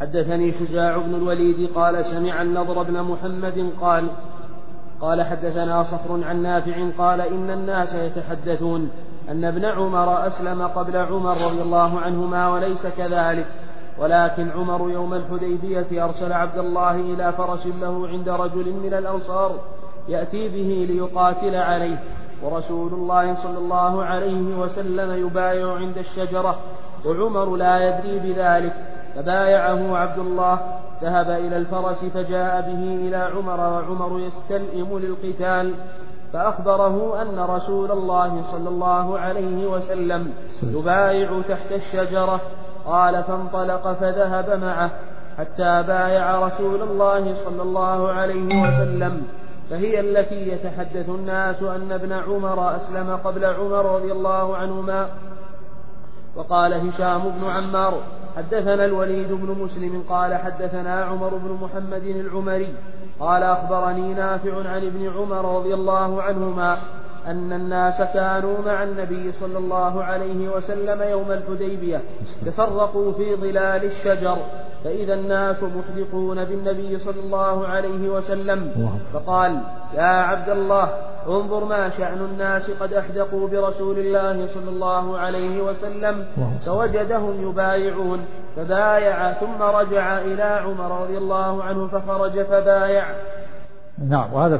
حدثني شجاع بن الوليد قال سمع النضر بن محمد قال حدثنا صخر عن نافع قال إن الناس يتحدثون أن ابن عمر أسلم قبل عمر رضي الله عنهما وليس كذلك، ولكن عمر يوم الحديبية أرسل عبد الله إلى فرس له عند رجل من الأنصار يأتي به ليقاتل عليه، ورسول الله صلى الله عليه وسلم يبايع عند الشجرة وعمر لا يدري بذلك، فبايعه عبد الله، ذهب إلى الفرس فجاء به إلى عمر وعمر يستلئم للقتال، فأخبره أن رسول الله صلى الله عليه وسلم يبايع تحت الشجرة. قال فانطلق فذهب معه حتى بايع رسول الله صلى الله عليه وسلم، فهي التي يتحدث الناس أن ابن عمر أسلم قبل عمر رضي الله عنهما. وقال هشام بن عمار حدثنا الوليد بن مسلم قال حدثنا عمر بن محمد العمري قال أخبرني نافع عن ابن عمر رضي الله عنهما أن الناس كانوا مع النبي صلى الله عليه وسلم يوم الحديبية تفرقوا في ظلال الشجر، فإذا الناس محدقون بالنبي صلى الله عليه وسلم، فقال يا عبد الله انظر ما شأن الناس قد أحدقوا برسول الله صلى الله عليه وسلم، فوجدهم يبايعون فبايع ثم رجع إلى عمر رضي الله عنه فخرج فبايع. نعم. وهذا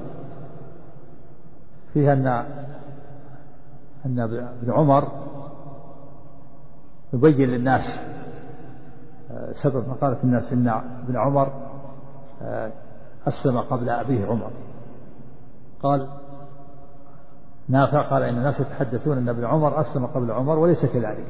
فيه أن ابن عمر يبين للناس سبب مقالة الناس إن ابن عمر أسلم قبل أبيه عمر. قال نافع قال إن الناس يتحدثون أن ابن عمر أسلم قبل عمر وليس كذلك،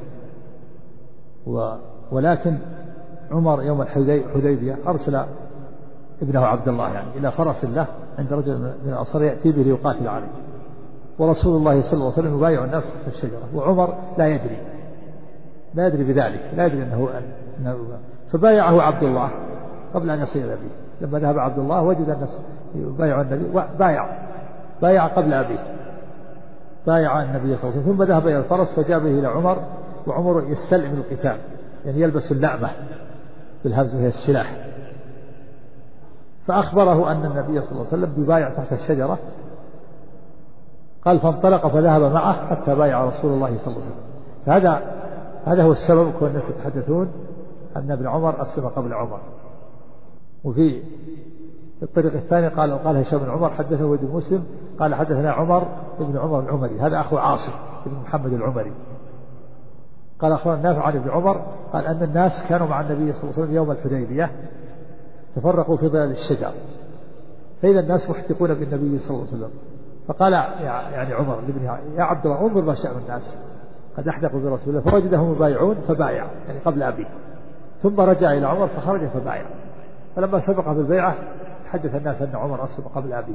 ولكن عمر يوم الحديبية أرسل ابنه عبد الله يعني إلى فرس له عند رجل من الأنصار يأتي به ليقاتل عليه، ورسول الله صلى الله عليه وسلم يبايع الناس في الشجرة، وعمر لا يدري بذلك، لا يدري أنه فبايعه عبد الله قبل أن يصل إلى أبيه. لما ذهب عبد الله وجد الناس يبايع النبي بايع قبل أبيه، بايع النبي صلى الله عليه وسلم، ثم ذهب إلى الفرس فجاء به إلى عمر، وعمر يستلم القتال يعني يلبس اللعمة بالهمز وهي السلاح، فأخبره أن النبي صلى الله عليه وسلم يبايع تحت الشجرة. قال فانطلق فذهب معه حتى بايع رسول الله صلى الله عليه وسلم. هذا هو السبب كون الناس يتحدثون أن ابن عمر أسلم قبل عمر. وفي الطريق الثاني قال هشام بن عمر حدثه وليد مسلم قال حدثنا عمر بن عمر العمري، هذا أخو عاصم بن محمد العمري. قال أخبرنا نافع عن ابن عمر قال أن الناس كانوا مع النبي صلى الله عليه وسلم يوم الحديبية تفرقوا في ظلال الشجر، فإذا الناس محتقون بالنبي صلى الله عليه وسلم، فقال يعني عمر لابنه يا عبد الله انظر ما شأن الناس قد أحدقوا برسول الله، فوجدهم يبايعون فبايع يعني قبل أبيه، ثم رجع إلى عمر فخرج فبايع، فلما سبق في البيعة تحدث الناس أن عمر أسلم قبل أبيه.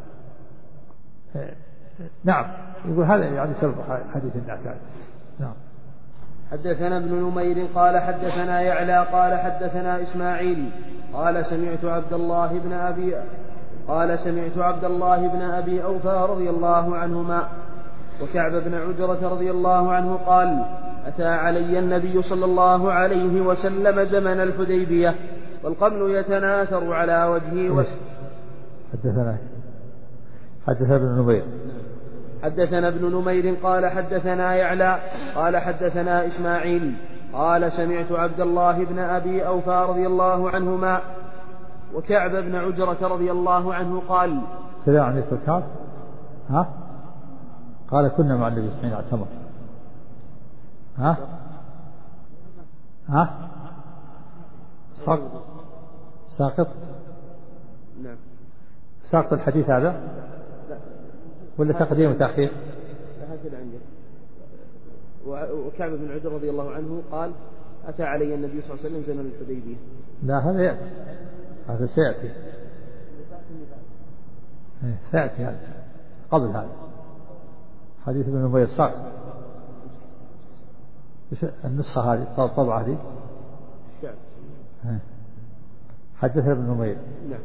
نعم. يقول هذا يعني سبب حديث الناس يعني. نعم. حدثنا ابن نمير قال حدثنا يعلى قال حدثنا إسماعيل قال سمعت عبد الله بن أبي أوفى رضي الله عنهما وكعب بن عجرة رضي الله عنه قال أتى علي النبي صلى الله عليه وسلم زمن الحديبية والقمل يتناثر على وجهه حدثنا ابن نمير قال حدثنا يعلى قال حدثنا إسماعيل قال سمعت عبد الله بن أبي أوفى رضي الله عنهما وكعب بن عجرة رضي الله عنه قال كذا عن الكعب قال كنا مع النبي حين اعتمر ساقط. نعم. ساقط الحديث هذا لا. ولا تقديم وتأخير؟ هكذا عندي. وكعب بن عجرة رضي الله عنه قال أتى علي النبي صلى الله عليه وسلم زمن الحديبية. لا هذا يأتي، هذا سيأتي هذا قبل هذا حديث ابن نمير ساقط. النسخة هذه الطبعة هذه حدثنا ابن نمير. نعم.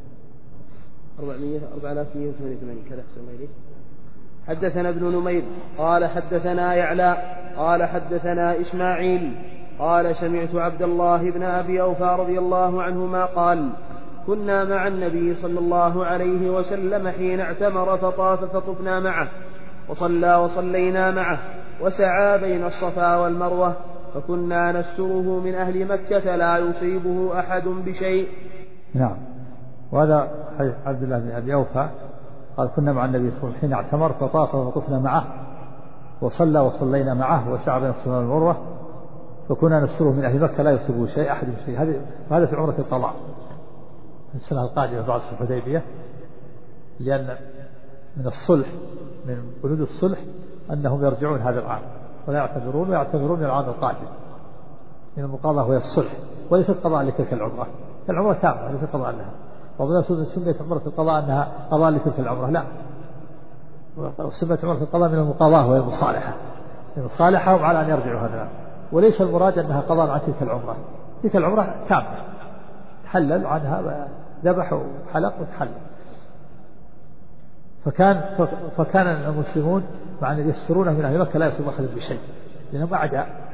4188 كذا أحسن الله إليك. حدثنا ابن نمير قال حدثنا يعلى قال حدثنا إسماعيل قال سمعت عبد الله بن أبي أوفى رضي الله عنهما قال كنا مع النبي صلى الله عليه وسلم حين اعتمر فطاف فطفنا معه وصلى وصلينا معه وسعى بين الصفا والمروة فكنا نستره من أهل مكة لا يصيبه أحد بشيء. نعم. وهذا حديث عبد الله بن أبي أوفى قال كنا مع النبي صلى الله عليه وسلم حين اعتمر فطاف فطفنا معه وصلى وصلينا معه وسعى بين الصفا والمروة فكنا نستره من أهل مكة لا يصيبه شيء أحد بشيء. هذا في عمرة القضاء السنة القادمة بعد صلح الحديبية، لأن من الصلح من بنود الصلح أنهم يرجعون هذا العام ولا يعتذرون العام القادم. من المقاضاة هو الصلح وليست قضاء لتلك العمرة، العمرة تامة ليست قضاء لها. ومن سميت عمرة القضاء أنها قضاء لتلك العمرة، لا، وسميت عمرة القضاء من المقاضاة وهي المصالحة، من مصالحهم على أن يرجعوا هذا العام، وليس المراد أنها قضاء عن تلك العمرة. تلك العمرة تامة تحلل عنها، ذبح وحلق وتحلل. فكان المسلمون مع أن يسترونه من أهل مكة لا يصيب أحد بشيء لأنهم أعداء،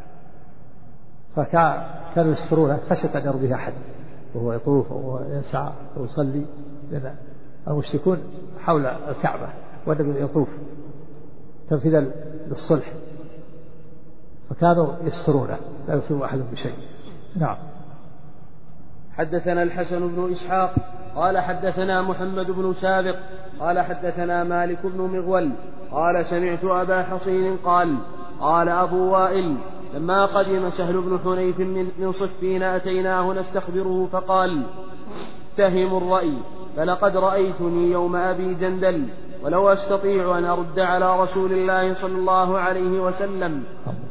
فكانوا يسترونه خشية أن يرضيه أحد وهو يطوف ويسعى ويصلي، لأن المشركون حول الكعبة والنبي يطوف تنفيذا للصلح، فكانوا يسترونه لا يصيب أحد بشيء. نعم. حدثنا الحسن بن إسحاق قال حدثنا محمد بن سابق قال حدثنا مالك بن مغول قال سمعت أبا حصين قال أبو وائل لما قدم سهل بن حنيف من صفين أتيناه نستخبره فقال اتهم الرأي فلقد رأيتني يوم أبي جندل ولو أستطيع أن أرد على رسول الله صلى الله عليه وسلم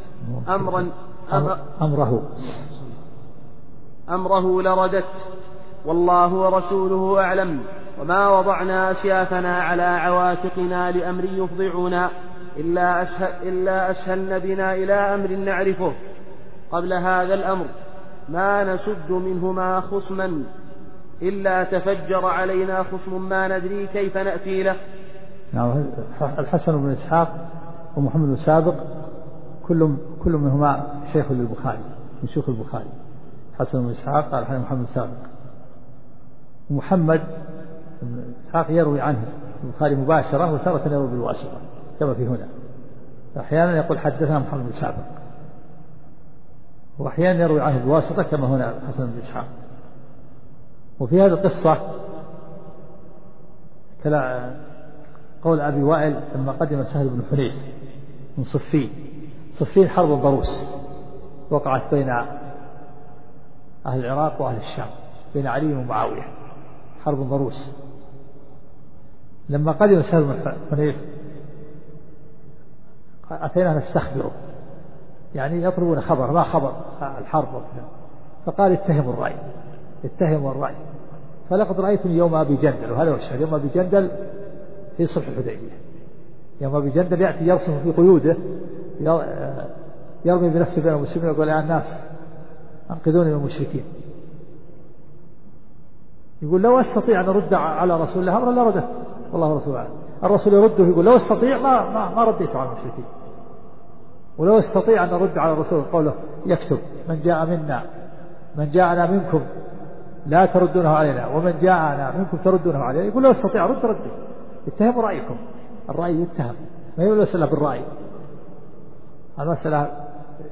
أمره لردت، والله ورسوله أعلم، وما وضعنا أسيافنا على عواتقنا لأمر يفضعنا إلا أسهلن بنا إلى أمر نعرفه قبل هذا الأمر ما نسد منهما خصما إلا تفجر علينا خصم ما ندري كيف نأتي له. نعم. الحسن بن إسحاق ومحمد بن سابق كل منهما شيخ للبخاري من شيوخ البخاري. حسن بن إسحاق قال حدثنا محمد بن سابق، ومحمد بن إسحاق يروي عنه البخاري مباشرة وتارة يروي بالواسطة كما في هنا، أحيانا يقول حدثنا محمد بن سابق وأحيانا يروي عنه بالواسطة كما هنا حسن بن إسحاق. وفي هذه القصة قول أبي وائل لما قدم سهل بن حنيف من صفين حرب ضروس وقعت بين أهل العراق وأهل الشام، بين علي ومعاوية، حرب ضروس. لما قدم سهل بن حنيف أتينا نستخبره، يعني يطلبون خبر ما خبر الحرب، فقال اتهموا الرأي فلقد رأيتني يوم أبي جندل، وهذا هو الشهر يوم أبي جندل في صلح الحديبية. يوم أبي جندل يأتي يرسم في قيوده يرمي بنفسه بين المسلمين ويقول يا الناس أنقذوني من المشركين. يقول لو أستطيع أن أرد على رسول الله أمرا لرددت، والله رسول الله. الرسول يرده يقول لو أستطيع ما رديت على المشركين، ولو أستطيع أن أرد على الرسول قوله يكتب من جاءنا منكم لا تردونه علينا ومن جاءنا منكم تردونه علينا. يقول لو أستطيع أرد ردي. اتهموا رأيكم، الرأي يتهم، ما هي المسألة بالرأي، المسألة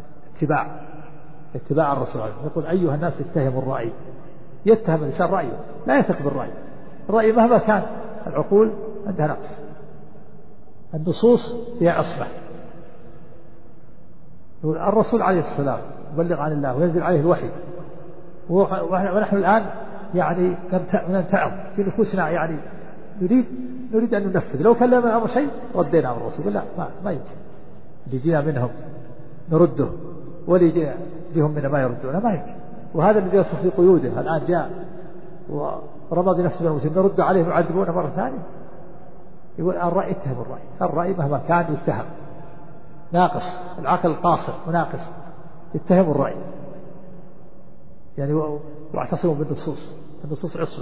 اتباع الرسول عليه. يقول أيها الناس اتهموا الرأي، يتهم الإنسان رأيه لا يثق بالرأي. الرأي مهما كان العقول عندها نقص، النصوص فيها عصمة. الرسول عليه الصلاة والسلام يبلغ عن الله وينزل عليه الوحي، ونحن الآن يعني نمتعظ في نفوسنا، يعني نريد أن ننفذ. لو كان لنا أمر شيء ردينا على الرسول، لا ما يمكن. اللي جينا منهم نرده، واللي يجيهم منا ما يردونه، ما يمكن. وهذا الذي يصف في قيوده الآن جاء ورمى بنفسه من المسلمين، نرد عليه ويعذبونه مرة ثانية. يقول الرأي اتهم الرأي مهما كان يتهم، ناقص العقل قاصر وناقص، يتهم الرأي يعني. واعتصموا النصوص عصمة.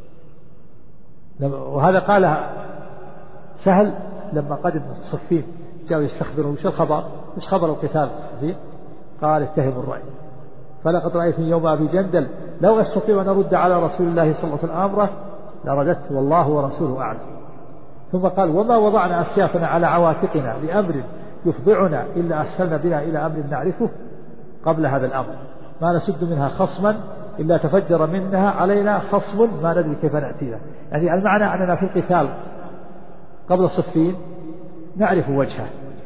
وهذا قالها سهل لما قدم الصفين جاءوا يستخبروا. وش الخبر؟ مش خبر القتال في الصفين؟ قال اتهموا الرأي. فلقد رأيت يوم أبي جندل لو أستطيع أن أرد على رسول الله صلى الله عليه وسلم أمره لرددت والله ورسوله أعلم. ثم قال وما وضعنا أسيافنا على عواتقنا لأمر يفضعنا إلا أسهلنا بنا إلى أمر نعرفه قبل هذا الأمر ما نسد منها خصما إلا تفجر منها علينا خصم ما ندري كيف نأتي له. يعني المعنى أننا في القتال قبل صفين نعرف وجهه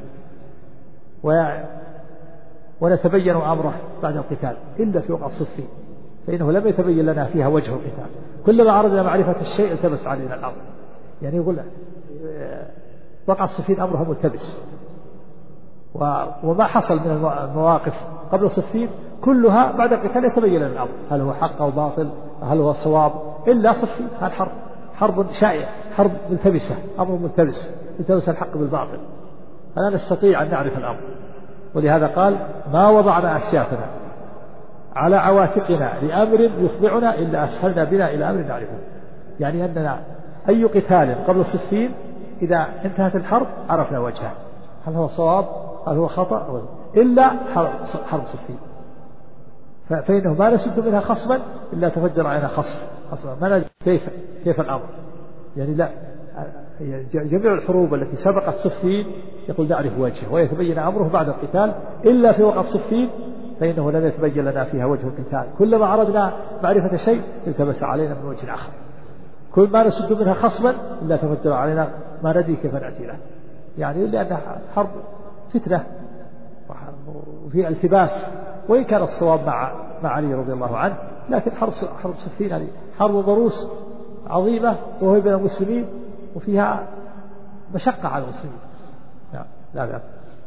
ونتبين أمره بعد القتال إلا في وقت صفين فإنه لم يتبين لنا فيها وجه القتال. كلما أردنا معرفة الشيء التبس علينا الأمر. يعني يقول وقع صفين أمره ملتبس. وما حصل من المواقف قبل صفين كلها بعد القتال يتبين لنا الأمر هل هو حق أو باطل هل هو صواب إلا صفين. هذا حرب شائعة حرب ملتبسة أمر ملتبس يلتبس الحق بالباطل فلا نستطيع أن نعرف الأمر. ولهذا قال ما وضعنا أسيافنا على عواتقنا لأمر يفضعنا إلا أسهلنا بنا إلى أمر نعرفه. يعني أننا أي قتال قبل صفين إذا انتهت الحرب عرفنا وجهه هل هو صواب هل هو خطأ إلا حرب صفين فإنه ما نسد منها خصما إلا تفجر علينا خصما ما ندري كيف الأمر. يعني لا جميع الحروب التي سبقت صفين يقول نعرف وجهه ويتبين أمره بعد القتال إلا في وقت صفين فإنه لم يتبين لنا فيها وجه القتال. كلما أردنا معرفة شيء التبس علينا من وجه آخر. كل ما نسد منها خصما إلا تفجر علينا ما ندري كيف نأتي له. يعني لأنها حرب فتنة وفي التباس وإن كان الصواب مع علي رضي الله عنه لكن حرب صفين هذه حرب ضروس عظيمة وهي بين المسلمين وفيها مشقة على المسلمين. لا.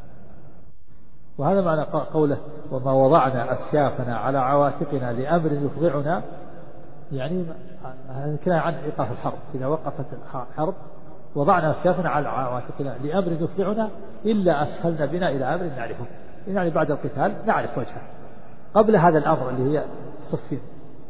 وهذا معنى قوله وما وضعنا أسيافنا على عواتقنا لأمر يفضعنا. يعني كنا عن إيقاف الحرب إذا وقفت الحرب وضعنا أسيافنا على عواتقنا لأمر يفضعنا إلا أسهلنا بنا إلى أمر نعرفه. يعني بعد القتال نعرف وجهه قبل هذا الأمر اللي هي صفين.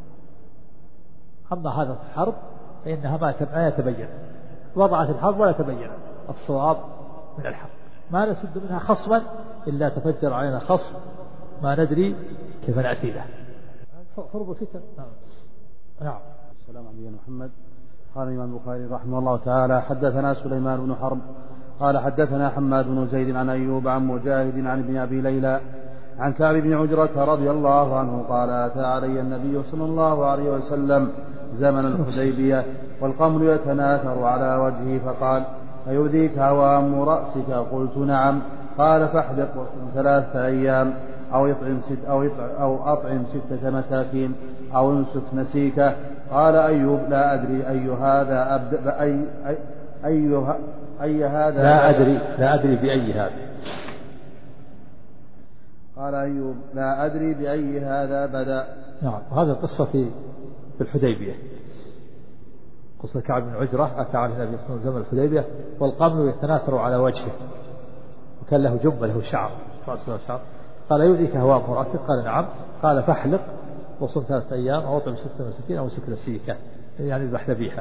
أما هذا الحرب فإنها ما يتبين وضعت الحرب ولا تبين الصواب من الحق ما نسد منها خصما إلا تفجر علينا خصم ما ندري كيف نأتي له. حرب الفتن. نعم. السلام عليكم محمد. قال الإمام البخاري رحمه الله تعالى حدثنا سليمان بن حرب قال حدثنا حماد بن زيد عن أيوب عن مجاهد عن ابن أبي ليلى عن كعب بن عجرة رضي الله عنه قال أتى علي النبي صلى الله عليه وسلم زمن الحديبية والقمر يتناثر على وجهه فقال أيؤذيك هوام رأسك؟ قلت نعم. قال فاحلق وصم 3 أيام أو أطعم 6 مساكين أو امسك نسيكه. قال أيوب لا أدري أي هذا أي هذا لا أدري بأي هذا. قال أيوب لا أدري بأي هذا بدأ. نعم. وهذا القصة في الحديبية قصة كعب بن عجرة أتى على النبي صلى الله عليه وسلم زمن الحديبية والقمر يتناثر على وجهه وكان له جبة له شعر رأسه شعر. قال يؤذيك هوام رأسك؟ قال نعم. قال فاحلق وصم 3 أيام أو أطعم 6 مساكين أو امسك نسيكه يعني اذبح ذبيحة.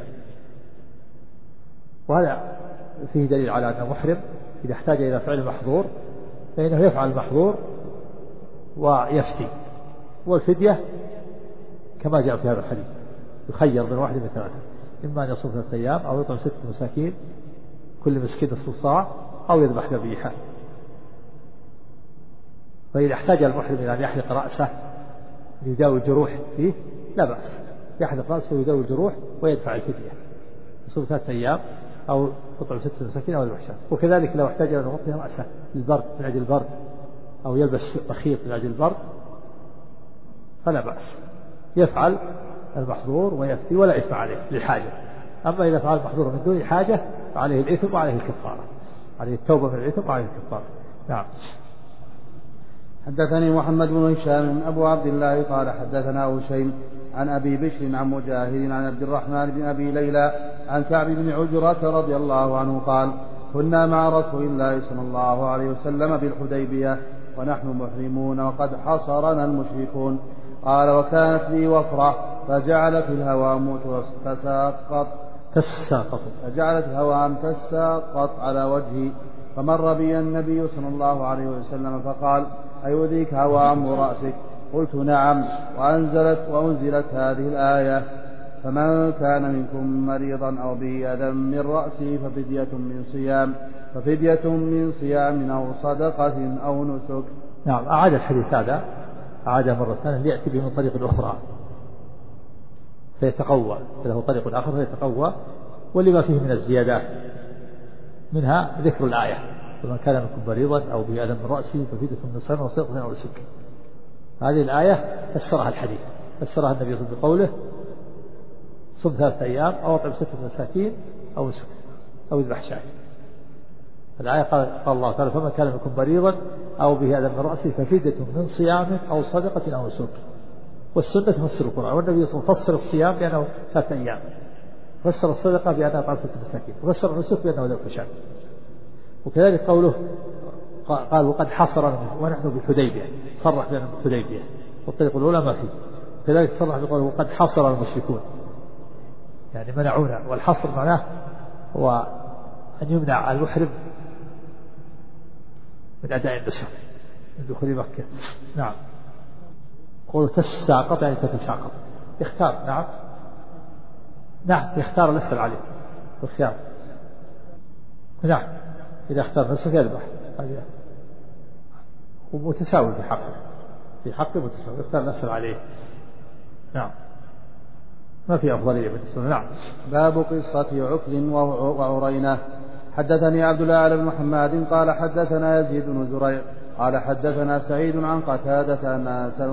وهذا فيه دليل على أن محرم إذا احتاج إلى فعل محظور فإنه يفعل المحظور ويفتي. والفدية كما جاء في هذا الحديث يخير من واحد من 3 إما أن يصوم 3 أيام أو يطعم 6 مساكين كل مسكين نصف صاع أو يذبح ذبيحة. فإذا احتاج المحرم إلى أن يحلق رأسه ليداوي الجروح فيه لا بأس يحلق رأسه ويداوي الجروح ويدفع الفدية يصوم 3 أيام أو يطعم 6 مساكين أو يذبح شاة. وكذلك لو احتاج أن يغطي رأسه للبرد من أجل البرد أو يلبس مخيط من أجل البرد فلا بأس يفعل المحظور ويفتي ولا إثم عليه للحاجة. أما إذا فعل المحظور من دون حاجة فعليه الإثم وعليه الكفارة عليه التوبة من الإثم وعليه الكفارة. نعم. حدثني محمد بن هشام أبو عبد الله قال حدثنا هشيم عن أبي بشر عن مجاهد عن عبد الرحمن بن أبي ليلى عن كعب بن عجرة رضي الله عنه قال كنا مع رسول الله صلى الله عليه وسلم بالحديبية ونحن محرمون وقد حصرنا المشركون. قال وكانت لي وفرة فجعلت الهوام تساقط على وجهي فمر بي النبي صلى الله عليه وسلم فقال أيؤذيك هوام رأسك؟ قلت نعم. وأنزلت هذه الآية: فمن كان منكم مريضا أو به أذى من رأسه ففدية من صيام أو صدقة أو نسك. نعم. أعاد الحديث هذا، أعاد مرة ثانية ليأتي به من طريق أخرى فيتقوى، فله طريق آخر فيتقوى، ولما فيه من الزيادات منها ذكر الآية: فمن كان منكم مريضا أو به أذى من رأسه ففدية من صيام أو صدقة أو نسك. هذه الآية فسرها الحديث، فسرها النبي صلى الله عليه وسلم بقوله: صم 3 أيام أو أطعم 6 مساكين أو نسك أو اذبح شاة. الآية قال الله تعالى: فمن كان منكم مريضا أو به أذى من رأسه ففدية من صيام أو صدقة أو نسك. والسنة تفسر القرآن، والنبي صلى الله عليه وسلم فسر الصيام بأنه 3 أيام، فسر الصدقة بأنها أطعم 6 مساكين، وفسر النسك بأنه ذبح شاة. وكذلك قوله قال: وقد حصر ونحن بالحديبية، صرح بأنه بالحديبية، والطريق الأولى ما فيه. كذلك صرح بقوله: وقد حصر المشركون، يعني منعونا. والحصر معناه هو أن يمنع المحرم من أداء النسك من دخول مكة. نعم. قوله تساقط يعني تتساقط، يختار. نعم يختار الأسهل عليه بالخيار. نعم إذا اختار النسك يذبح، ومتساوي في حقه متساوي، يختار الأسهل عليه. نعم ما في أفضلية بالنسبة. نعم. باب قصة عكل وعرينة. حدثني عبد الله بن محمد قال حدثنا يزيد بن زريع قال حدثنا سعيد عن قتادة أن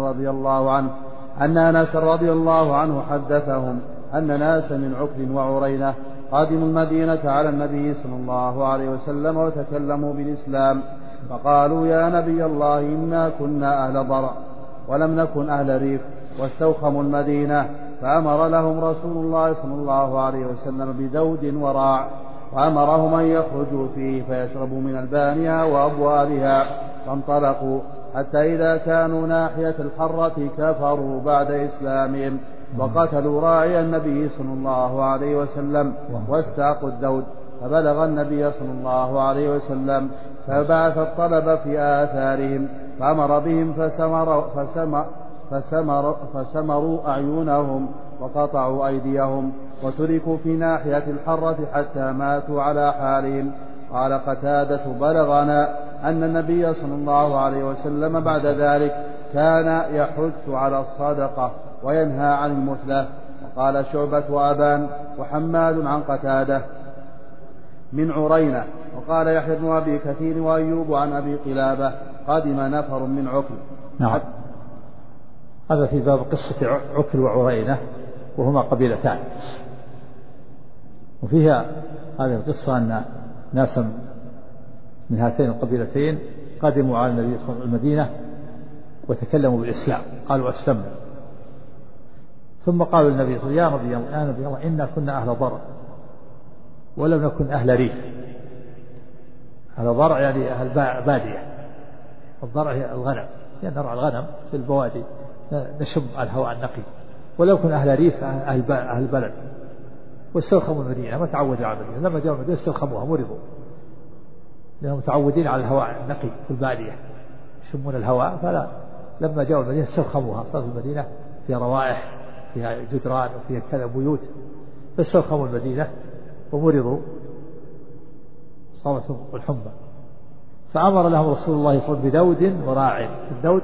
أنس رضي الله عنه حدثهم أن ناس من عكل وعرينة قادموا المدينة على النبي صلى الله عليه وسلم وتكلموا بالإسلام، فقالوا: يا نبي الله، إنا كنا أهل ضرع ولم نكن أهل ريف، واستوخموا المدينة، فأمر لهم رسول الله صلى الله عليه وسلم بدود وراع، وأمرهم أن يخرجوا فيه فيشربوا من البانها وأبوالها، فانطلقوا حتى إذا كانوا ناحية الحرة كفروا بعد إسلامهم، وقتلوا راعي النبي صلى الله عليه وسلم واستاقوا الدود، فبلغ النبي صلى الله عليه وسلم، فبعث الطلب في آثارهم، فأمر بهم فسمروا أعينهم وقطعوا أيديهم، وتركوا في ناحية الحرة حتى ماتوا على حالهم. قال قتادة: بلغنا أن النبي صلى الله عليه وسلم بعد ذلك كان يحث على الصدقة وينهى عن المثلة. وقال شعبة وأبان وحماد عن قتادة من عرينة. وقال يحيى بن أبي كثير وأيوب عن أبي قلابة: قدم نفر من عكل. نعم. هذا في باب قصة عكل وعرينة، وهما قبيلتان. وفيها هذه القصة أن ناسا من هاتين القبيلتين قدموا على النبي صلى الله عليه وسلم المدينة وتكلموا بالإسلام، قالوا: أسلمنا. ثم قالوا للنبي صلى الله عليه وسلم: يا نبي الله، إنا كنا أهل ضرع ولم نكن أهل ريف. أهل ضرع يعني أهل بادية. الضرع هي الغنم، يعني نرعى الغنم في البوادي، نشم الهواء النقي. ولو كنا أهل ريف أهل بلد، واسترخموا المدينة، ما تعودوا على المدينة. لما جاءوا المدينة استرخموها، مرضوا، لأنهم متعودين على الهواء النقي في البادية، يشمون الهواء. فلا، لما جاءوا المدينة استرخموها، صارت المدينة فيها روائح، فيها جدران وفيها كذا بيوت، فاسترخموا المدينة ومرضوا، صابتهم الحمى. فأمر لهم رسول الله صلى الله عليه وسلم بدود وراع. الدود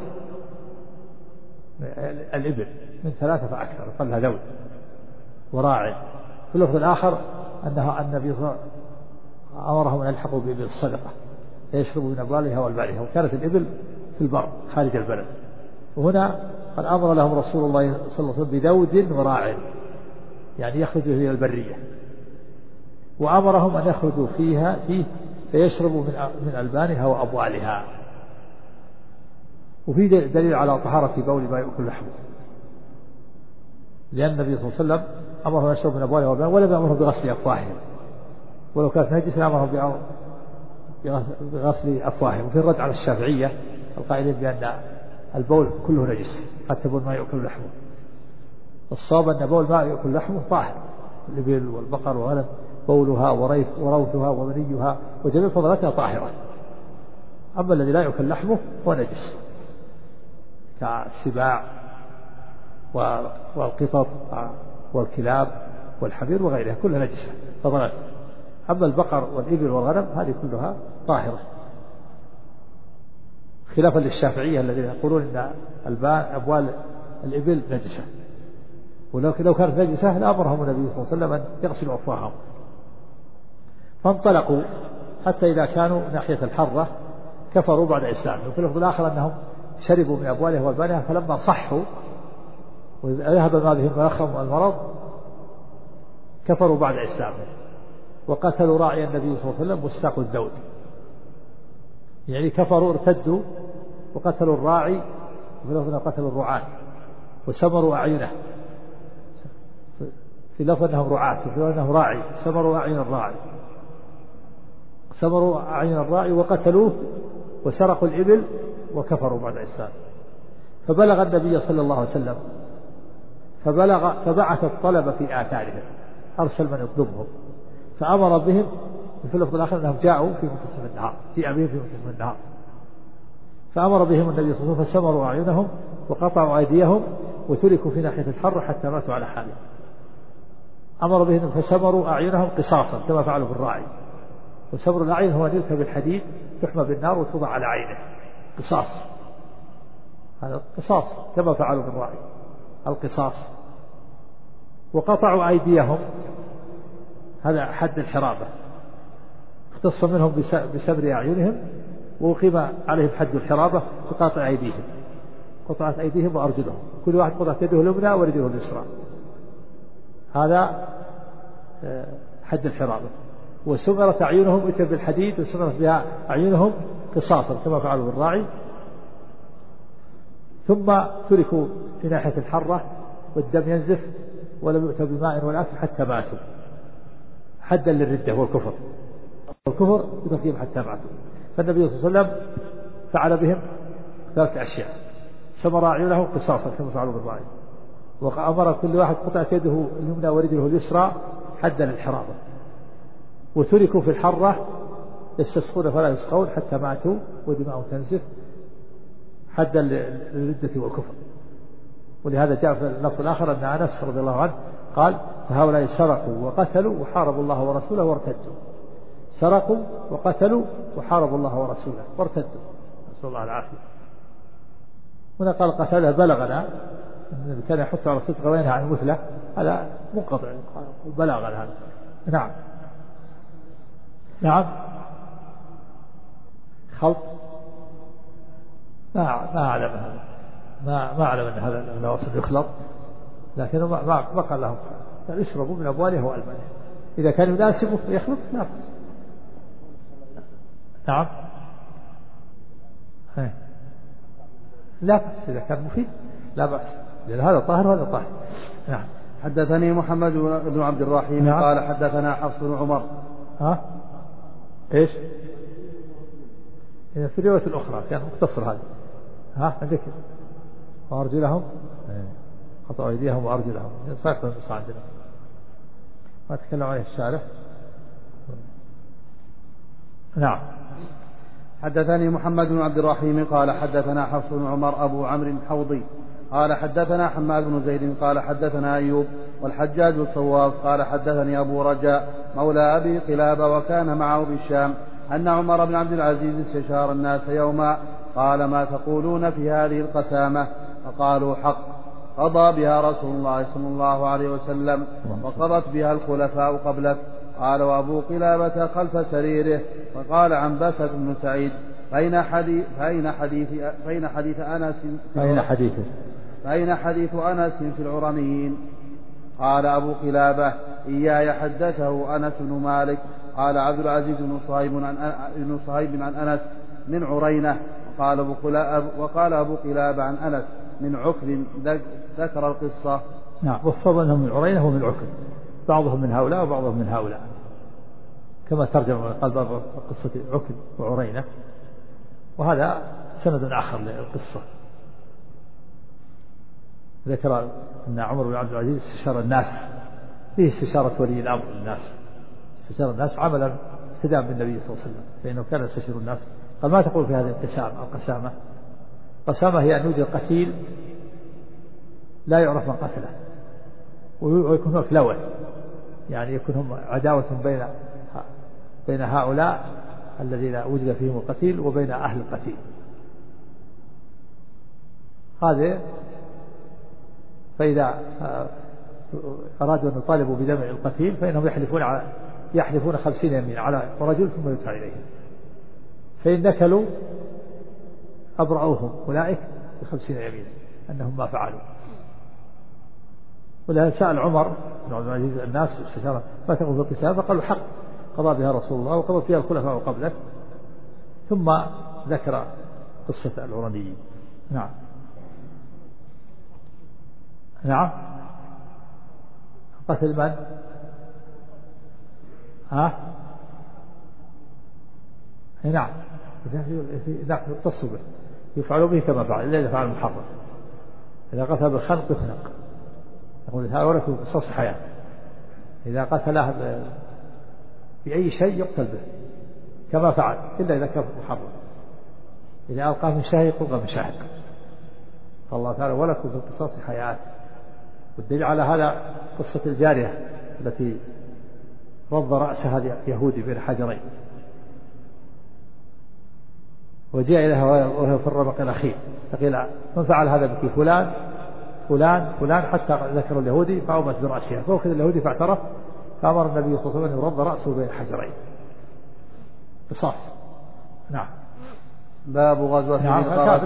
الإبل من 3 فأكثر، قال لها دود. وراع في اللفظ الآخر أنها النبي صلى الله عليه وسلم أمرهم أن يلحقوا بالصدقة فيشربوا من أبوالها والبالها، وكانت الإبل في البر خارج البلد. وهنا قد أمر لهم رسول الله صلى الله عليه وسلم بدود وراع، يعني يخرجوا إلى البرية، وأمرهم أن يخرجوا فيه فيشربوا من ألبانها وأبوالها. وفي دليل على طهارة بول ما يأكل لحمه، لأن النبي صلى الله عليه وسلم أمرهم أن يشربوا من أبوالها وأبوالها، ولم يأمرهم بغسل أفواههم، ولو كانت نجسة أمرهم بغسل أفواههم. وفي الرد على الشافعية القائلين بأن البول كله نجس حتى بول ما يأكل لحمه. الصواب أن بول ما يأكل لحمه طاهر، الإبل والبقر والغنم بولها وروثها ومنيها وجميع فضلاتها طاهرة. أما الذي لا يأكل لحمه هو نجس. كالسباع والقطط والكلاب والحمير وغيرها كلها نجسة فضلت. أما البقر والإبل والغنم هذه كلها طاهرة، خلافا للشافعية الذين يقولون أن أبوال الإبل نجسة، ولو كانت نجسة لأمرهم النبي صلى الله عليه وسلم أن يغسلوا أفواههم. فانطلقوا حتى إذا كانوا ناحية الحرة كفروا بعد إسلامهم. وفي اللفظ الآخر أنهم شربوا من أبوالها وألبانها فلما صحوا وذهب ما بهم الأخم والمرض كفروا بعد إسلامهم وقتلوا راعي النبي صلى الله عليه وسلم واستاقوا الذود، يعني كفروا ارتدوا وقتلوا الراعي، وفي لفظ قتلوا الرعاة وسمروا أعينه، في لفظ أنهم رعاة وفي لفظ أنه راعي، سمروا أعين الراعي وقتلوه وسرقوا الإبل وكفروا بعد الإسلام. فبلغ النبي صلى الله عليه وسلم فبعث الطلب في آثارهم، أرسل من يطلبهم فأمر بهم. في اللفظ الآخر أنهم جاءوا في منتصف النهار، جاء بهم في منتصف النهار فأمر بهم النبي صلى الله عليه وسلم فسمروا أعينهم وقطعوا أيديهم وتركوا في ناحية الحر حتى ماتوا على حالهم. أمر بهم فسمروا أعينهم قصاصا كما فعلوا بالراعي. وسمر الأعين هو أن يؤتى بالحديد تحمى بالنار وتوضع على عينه قصاص، هذا قصاص كما فعلوا بالراعي القصاص. وقطعوا أيديهم، هذا حد الحرابة، اختص منهم بسبر أعينهم وأقيم عليهم حد الحرابة بقطع أيديهم، قطعت أيديهم وأرجلهم، كل واحد قطعت يده اليمنى ورجله اليسرى، هذا حد الحرابة. وسمرت أعينهم أتى بالحديد وسمرت بها أعينهم قصاصا كما فعلوا بالراعي. ثم تركوا في ناحية الحرة والدم ينزف ولم يؤتى بماء ولا أكل حتى ماتوا، حدا للردة والكفر يتركهم حتى ماتوا. فالنبي صلى الله عليه وسلم فعل بهم 3 أشياء: سمر أعينهم قصاصا كما فعلوا بالراعي، وأمر كل واحد قطعت يده اليمنى ورجله اليسرى حدا للحرابة، وتركوا في الحرة يستسقون فلا يسقون حتى ماتوا ودماءهم تنزف حدا للردة والكفر. ولهذا جاء في اللفظ الآخر أن أنس رضي الله عنه قال: فهؤلاء سرقوا وقتلوا وحاربوا الله ورسوله وارتدوا. سرقوا وقتلوا وحاربوا الله ورسوله وارتدوا، نسأل الله العافية. هنا قال قتله بلغنا أن كان يحث على صدق وينهى عن المثلة، هذا منقطع بلاغا هذا. نعم خلط ما أعلم هذا، ما أعلم أن هذا لا وصل يخلط، لكنه ما قال لهم يشربوا من أبوالها وألبانها، إذا كان يناسبه يخلط لا بأس. نعم لا بأس إذا كان مفيد لا بأس، لأن هذا طاهر وهذا طاهر. نعم. حدثني محمد بن عبد الرحيم نعم. قال حدثنا حفص بن عمر. إيش؟ في الرواية الأخرى كان مختصر هذا. عندك وأرجلهم قطعوا أيديهم وأرجلهم صحيح النص عندنا ما تكلم عليه الشارح. نعم. حدثني محمد بن عبد الرحيم قال حدثنا حفص بن عمر أبو عمرو الحوضي قال حدثنا حماد بن زيد قال حدثنا أيوب والحجاج الصواب قال حدثني أبو رجاء مولى أبي قلابة وكان معه بالشام أن عمر بن عبد العزيز استشار الناس يوما قال: ما تقولون في هذه القسامة؟ فقالوا: حق، قضى بها رسول الله صلى الله عليه وسلم وقضت بها الخلفاء قبلك. قال: وأبو قلابة خلف سريره. فقال عنبسة بن سعيد: فأين حديث أنس في العرنيين؟ قال أبو قلابة: إياي حدثه أنس بن مالك. قال عبد العزيز بن صهيب عن أنس من عرينة. وقال أبو قلابة عن أنس من عكر، ذكر القصة. نعم. والصواب أنهم من عرينة ومن عكر، بعضهم من هؤلاء وبعضهم من هؤلاء، كما ترجم قال باب قصة عكر وعرينة، وهذا سند آخر للقصة. ذكر أن عمر بن عبد العزيز استشار الناس، فيه استشارة ولي الأمر للناس، استشار الناس عملا ابتداء بالنبي صلى الله عليه وسلم، فإنه كان يستشير الناس. قال: ما تقول في هذه القسامة؟ قسامة هي أن يوجد قتيل لا يعرف من قتله، ويكون هناك لوث، يعني يكون هم عداوة بين هؤلاء الذين وجد فيهم القتيل وبين أهل القتيل. هذا فإذا أرادوا أن يطالبوا بدم القتيل فإنهم يحلفون 50 يمين على رجل ثم يدفع إليهم، فإن نكلوا أبرعوهم أولئك ب50 يمين أنهم ما فعلوا. ولهذا سأل عمر بن عبد العزيز الناس استشار ما تقول في القسامة، فقالوا حق قضى بها رسول الله وقضى فيها الخلفاء قبلك، ثم ذكر قصة العرنيين. نعم نعم. قتل من؟ نعم يختص به، يفعل به كما فعل إلا إذا فعل محرم. إذا قتل بالخنق يخنق، يقول هؤلاء في قصص حياة. إذا قتله بأي شيء يقتل به كما فعل إلا إذا كان محرم. إذا ألقاه من شاهق ألقى من شاهق. فالله تعالى ولكم في القصاص حياة. والدليل على هذا قصة الجارية التي رض رأسها يهودي بين حجرين، وجاء إليها وهي في الرمق الأخير، فقيل من فعل هذا بك؟ فلان فلان فلان، حتى ذكر اليهودي فأومت برأسها، فأخذ اليهودي فاعترف، فأمر النبي صلى الله عليه وسلم أن يرد رأسه بين حجرين قصاص. نعم. باب غزوة نعم. القرد.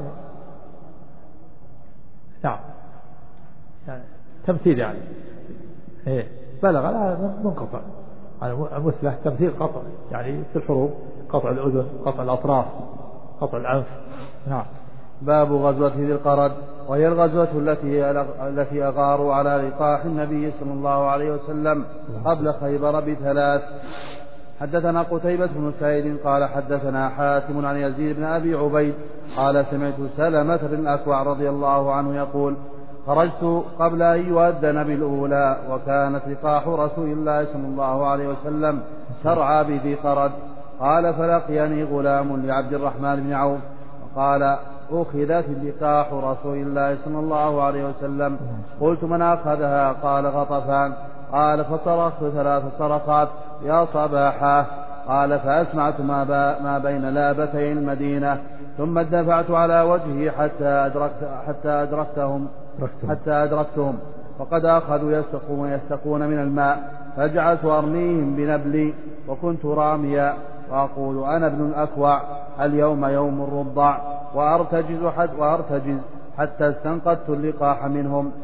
نعم يعني تمثيل يعني بلغ لا منقطع على مثله تمثيل قطع، يعني في الحروب قطع الأذن، قطع الأطراف، قطع الأنف. نعم. باب غزوة ذي القرد، وهي الغزوة التي أغاروا على لقاح النبي صلى الله عليه وسلم قبل خيبر ب3. حدثنا قتيبة بن سعيد قال حدثنا حاتم عن يزيد بن أبي عبيد قال سمعت سلمة بن الأكوع رضي الله عنه يقول خرجت قبل أن يؤذن بالأولى، وكانت لقاح رسول الله صلى الله عليه وسلم ترعى بذي قرد. قال فلقيني غلام لعبد الرحمن بن عوف وقال أخذت لقاح رسول الله صلى الله عليه وسلم. قلت من أخذها؟ قال غطفان. قال فصرخت 3 صرخات يا صباحا. قال فأسمعت ما بين لابتي المدينة، ثم دفعت على وجهي حتى أدركتهم وقد أخذوا يستقون من الماء، فجعلت أرميهم بنبلي وكنت راميا وأقول أنا ابن الأكوع اليوم يوم الرضع، وأرتجز حتى استنقذت اللقاح منهم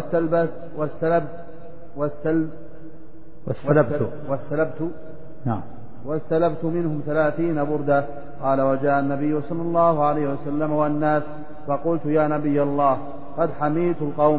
واستلبت منهم 30 بردة. قال وجاء النبي صلى الله عليه وسلم والناس، فقلت يا نبي الله قد حميت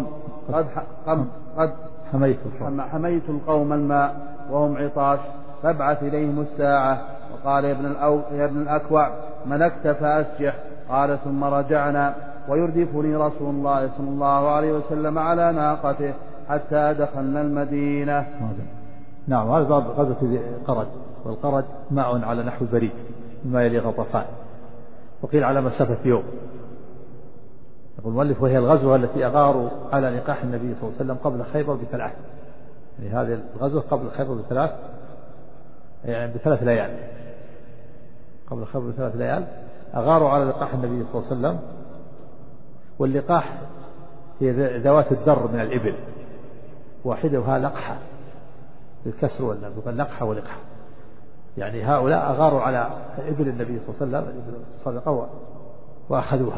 القوم الماء وهم عطاش، فابعث إليهم الساعة. وقال يا ابن الأكوع ملكت فأسجح. قال ثم رجعنا ويردفني رسول الله صلى الله عليه وسلم على ناقته حتى دخلنا المدينة. نعم. هذا باب غزوة ذي قرد، والقرد ماء على نحو البريد مما يلي غطفان، وقيل على مسافة يوم. يقول المؤلف وهي الغزوة التي أغاروا على لقاح النبي صلى الله عليه وسلم قبل خيبر ب3، يعني هذه الغزوة قبل خيبر ب3، يعني ب3 ليال. قبل خيبر ب3 ليال أغاروا على لقاح النبي صلى الله عليه وسلم. واللقاح هي ذوات الدر من الإبل، واحدها لقحة بالكسر والنقل، لقحة ولقحة، يعني هؤلاء أغاروا على إبل النبي صلى الله عليه وسلم الصدقة وأخذوها.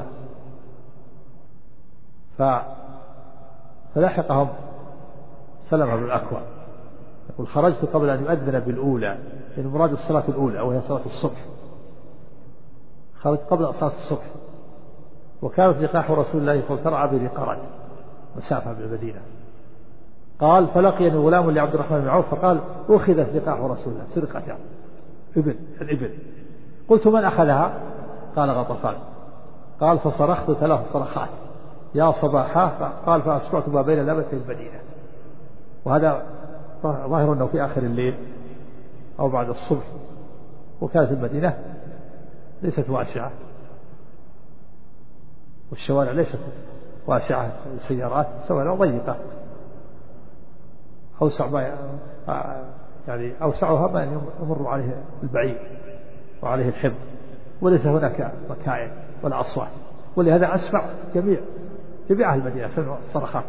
فلحقهم سلمة بن الأكوع يقول خرجت قبل أن يؤذن بالأولى، يعني مراد الصلاة الأولى وهي صلاة الصبح. خرجت قبل صلاة الصبح، وكانت لقاح رسول الله صلى الله عليه وسلم ترعى بذي قرد مسافة من المدينة. قال فلقيني غلام لعبد الرحمن بن عوف فقال أخذت لقاح رسول الله، سرقت يعني الإبل. قلت من أخذها؟ قال غطفان. قال فصرخت 3 صرخات يا صباحا. قال فأسمعت ما بين لابتي المدينة. وهذا ظاهر أنه في آخر الليل أو بعد الصبح، وكانت المدينة ليست واسعة. والشوارع ليست واسعة السيارات، الشوارع ضيقة، أوسعها ما يمر عليه البعير وعليه الحمر، وليس هناك مكائن ولا أصوات، ولهذا أسمع جميع أهل المدينة سمعوا الصرخات.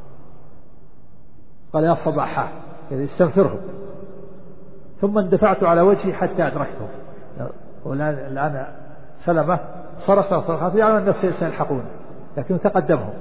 قال يا صباحا، يعني استنفرهم. ثم اندفعت على وجهي حتى أدركته. والآن سلمة صرخات يعني الناس سيلحقون، لكن تقدمهم.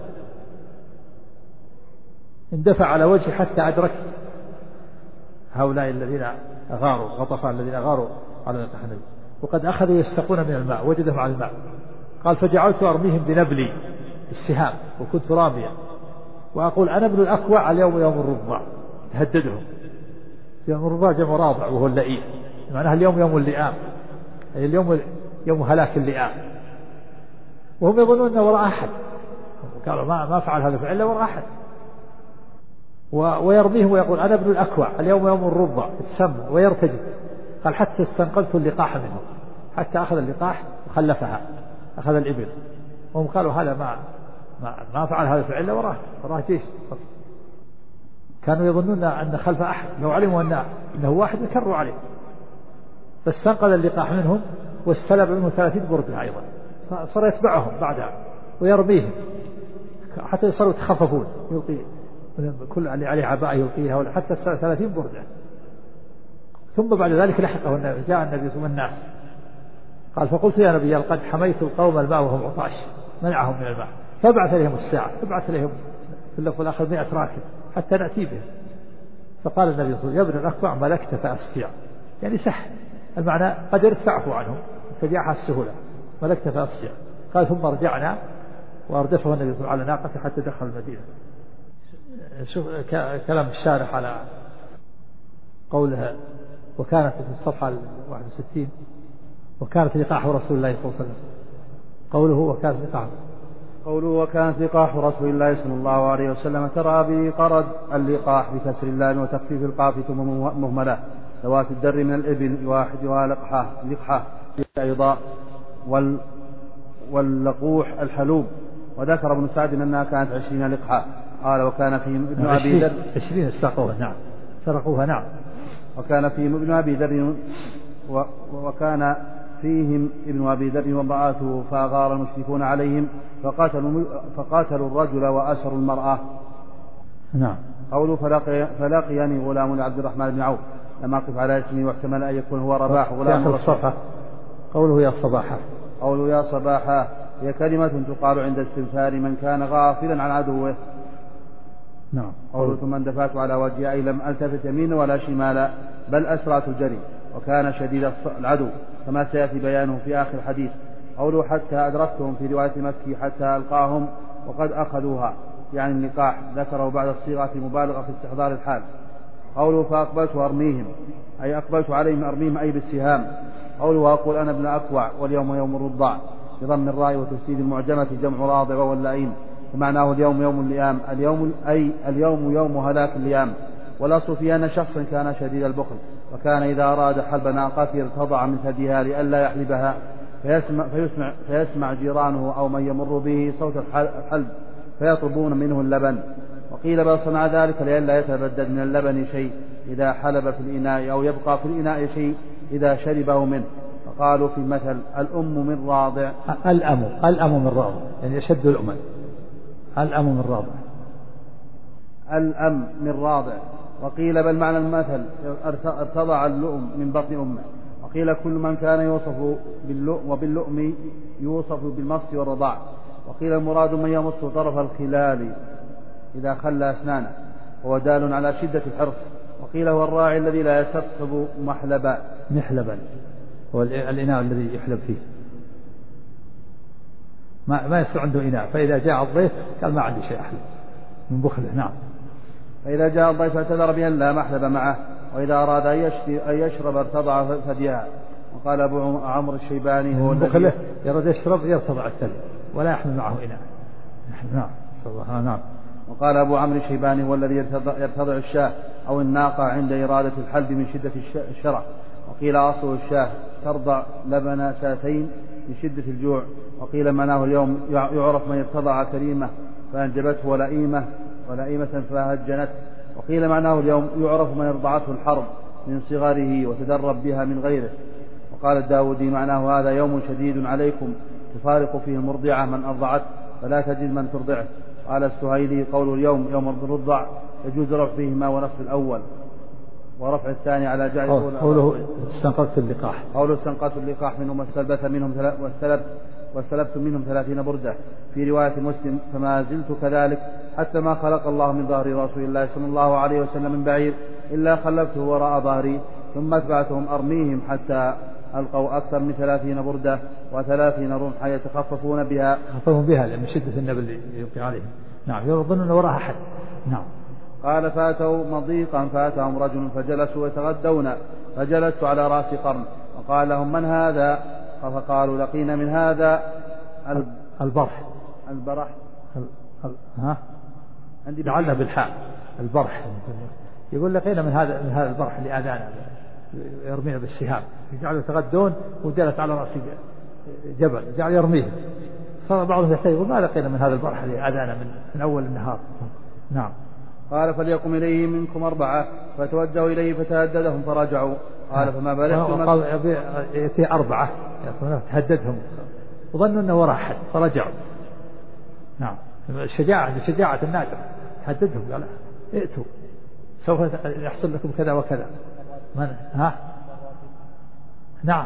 اندفع على وجهي حتى أدرك هؤلاء الذين غاروا، غطفان الذين غاروا على النبي، وقد أخذوا يستقون من الماء، وجدهم على الماء. قال فجعلت أرميهم بنبلي السهام، وكنت راميا وأقول أنا ابن الأكوع، اليوم يوم الرضع. تهددهم. يوم الرضع جمع راضع وهو اللئيم، معناها اليوم يوم اللئام، أي اليوم يوم هلاك اللئام. وهم يظنون أن وراء أحد، قالوا ما فعل هذا فعل وراء أحد. ويرميهم ويقول أنا ابن الأكوع، اليوم يوم الرضع، يتسمى ويرتجز. قال حتى استنقذت اللقاح منهم، حتى أخذ اللقاح وخلفها، أخذ الإبل. وهم قالوا هذا ما فعل هذا فعل وراه جيش. كانوا يظنون أن خلف أحد، لو علموا أنه واحد يكروا عليه. فاستنقذ اللقاح منهم واستلب منهم 30 بردة أيضا، صار يتبعهم بعدها ويرميهم حتى صاروا يتخففون، يلقي كل اللي عليه عباءة يلقيها، حتى 30 بردة. ثم بعد ذلك لحقه النبي، جاء النبي ثم الناس. قال فقلت يا نبي قد حميت القوم الماء وهم عطاش، منعهم من الماء، فابعث لهم الساعة، ابعث لهم في اللفظ الآخر 100 راكب حتى نأتي بهم. فقال النبي صلى الله عليه وسلم يا ابن الأكوع ملكت فأستطيع، يعني سهل المعنى، قدرت فاعفو عنهم، استطيعها السهولة، ملكت فأستطيع. قال ثم رجعنا وأردفه النبي صلى الله عليه وسلم على ناقته حتى دخل المدينة. شوف كلام الشارح على قولها وكانت في الصفحة 61 وكانت لقاح رسول الله صلى الله عليه وسلم. قوله وكانت لقاح رسول الله صلى الله عليه وسلم ترى به قرد اللقاح بكسر اللام وتخفيف القاف ثم مهملة، ذوات الدر من الإبل واحدها لقحة أيضا، واللقوح الحلوب. وذكر ابن سعد أنها كانت 20 لقحة. قال وكان فيهم ابن أبي ذر 20 سرقوها نعم. وكان فيهم ابن أبي ذر وكان فيهم ابن أبي ذر وامرأته، فأغار المشركون عليهم فقاتلوا الرجل وأسروا المرأة. نعم. قوله فلقيني غلام لعبد الرحمن بن عوف، لم أقف على اسمه واحتمل أن يكون هو رباح غلام الصفحة. قوله يا صباحا هي كلمة تقال عند استنفار من كان غافلا عن عدوه. نعم. قوله ثم اندفعت على وجهي أي لم ألتفت يمينا ولا شمالا بل أسرعت الجري، وكان شديد العدو كما سيأتي بيانه في آخر الحديث. قوله حتى أدركتهم في رواية مكي حتى ألقاهم وقد أخذوها، يعني اللقاح، ذكره بعد الصيغة مبالغة في استحضار الحال. قوله فأقبلت أرميهم أي أقبلت عليهم أرميهم أي بالسهام. قوله وأقول أنا ابن أكوع واليوم يوم الرضع بضم الراء وتسديد المعجمة جمع راضع واللئيم، ومعناه اليوم يوم اللئام، اليوم يوم هلاك اللئام. والأصل في أن شخصا كان شديد البخل، وكان إذا أراد حلب ناقته ارتضع من ثديها لئلا يحلبها، فيسمع جيرانه أو من يمر به صوت الحلب فيطلبون منه اللبن. وقيل بل صنع ذلك لئلا يتبدد من اللبن شيء إذا حلب في الإناء، أو يبقى في الإناء شيء إذا شربه منه. فقالوا في المثل الأم من راضع، الأم من راضع، يعني يشد الأم، الأم من راضع، الأم من راضع. وقيل بل معنى المثل ارتضع اللؤم من بطن أمه. وقيل كل من كان يوصف وباللؤم يوصف بالمص والرضاع. وقيل المراد من يمص طرف الخلال إذا خلى أسنانه، وهو دال على شدة الحرص. وقيل هو الراعي الذي لا يستصحب محلبا هو الإناء الذي يحلب فيه، ما يصير عنده إناء، فإذا جاء الضيف قال ما عندي شيء أحلب من بخله. نعم. فإذا جاء الضيف اعتذر بأن لا محلب معه، وإذا أراد أن يشرب ارتضع ثديها. وقال أبو عمرو الشيباني هو بخله يرد يشرب يرتضع الثدي ولا يحمل معه إناء. نعم. نعم. وقال أبو عمرو الشيباني هو الذي يرتضع الشاة أو الناقة عند إرادة الحلب من شدة الشرع. وقيل أصل الشاه ترضع لبن شاتين من شدة الجوع، وقيل معناه اليوم يعرف من ارتضع كريمة فأنجبته ولئيمة فهجنته، وقيل معناه اليوم يعرف من ارضعته الحرب من صغره وتدرب بها من غيره. وقال الداودي معناه هذا يوم شديد عليكم تفارق فيه المرضعة من أرضعته فلا تجد من ترضعه. قال السهيلي قول اليوم يوم الرضع يجوز رفع فيهما ونصف الأول ورفع الثاني على جعل قوله استنقذت اللقاح، قوله استنقذت اللقاح منهم واستلبتم منهم 30 بردة. في رواية مسلم فما زلت كذلك حتى ما خلق الله من ظهر رسول الله صلى الله عليه وسلم من بعير إلا خلفته وراء ظهري ثم أتبعتهم أرميهم حتى ألقوا أكثر من 30 بردة و30 رمحا يتخففون بها لأن شدة النبل اللي يلقي عليهم. نعم يظن أن وراء أحد. نعم. قال فاتوا مضيقا فاتهم رجل فجلسوا يتغدون فجلست على رأس قرن وقال لهم من هذا؟ فقالوا لقينا من هذا البرح ها عندي جعلنا بالحاء البرح، يقول لقينا من هذا البرح اللي آذانا يرمينا بالسهام، جعلوا يتغدون وجلس على رأس جبل جعل يرميه، صار بعضهم يقول ما لقينا من هذا البرح اللي آذانا من أول النهار. نعم. قال فليقم إليه منكم 4 فتوجهوا إليه فتهددهم فرجعوا. قال فما بلغتم قال يأتي 4 تهددهم وظنوا أنه وراء أحد فرجعوا. نعم. شجاعة النادر تهددهم قال ائتوا سوف يحصل لكم كذا وكذا. من ها نعم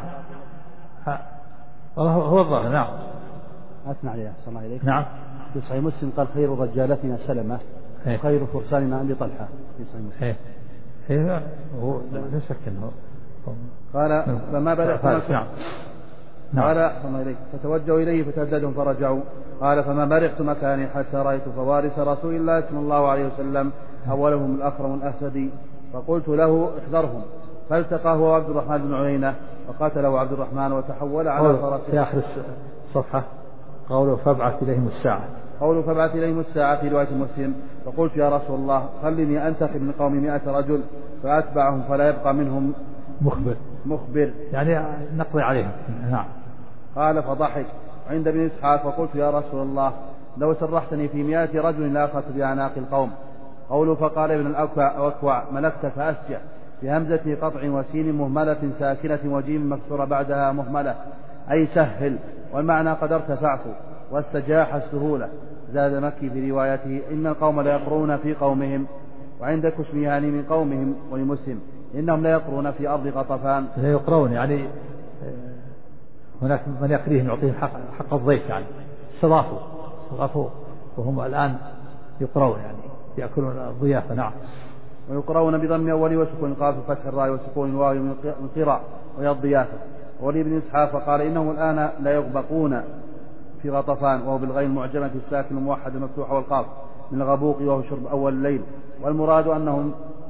هو الظاهر. نعم. أثنى عليه صلى الله عليه. نعم. في صحيح مسلم قال خير رجالتنا سلمة وخير فرساننا أبي طلحة في صحيح مسلم. هو لا شك انه قال فما بلغتم نعم. قال صلى الله عليه فتوجهوا إليه فتهددهم فرجعوا. قال فما بلغت مكاني حتى رأيت فوارس رسول الله صلى الله عليه وسلم أولهم الأخرم الأسدي فقلت له احذرهم فالتقاه هو عبد الرحمن بن عيينة وقتله عبد الرحمن وتحول على فرسه. في آخر الصفحة قوله فابعث إليهم الساعة في رواية مسلم. فقلت يا رسول الله خلني أنتخب من قوم 100 رجل فأتبعهم فلا يبقى منهم مخبر يعني نقضي عليهم. نعم. قال فضحك عند ابن إسحاق فقلت يا رسول الله لو سرحتني في 100 رجل لأخذت بأعناق القوم. قوله فقال ابن الأكوع ملكت فأسجع بهمزة قطع وسين مهملة ساكنة وجيم مكسورة بعدها مهملة أي سهل، والمعنى قد ارتفعت والسجاح السهولة. زاد مكي في روايته إن القوم لا يقرون في قومهم، وعند كشميهاني من قومهم ولمسلم إنهم لا يقرون في أرض غطفان. لا يقرون يعني هناك من يقريهم يعطيهم حق الضيف يعني استضافوا وهم الآن يقرون يعني يأكلون الضيافة. نعم. ويقرون بضم أول وسكون القاف وفتح الراء وسكون الواو من قراء وهي الضيافة. ولابن إسحاق قال إنهم الآن لا يغبقون في غطفان وهو بالغين المعجمة الساكن الموحد المفتوح والقاف من الغبوق وهو شرب أول الليل، والمراد أنهم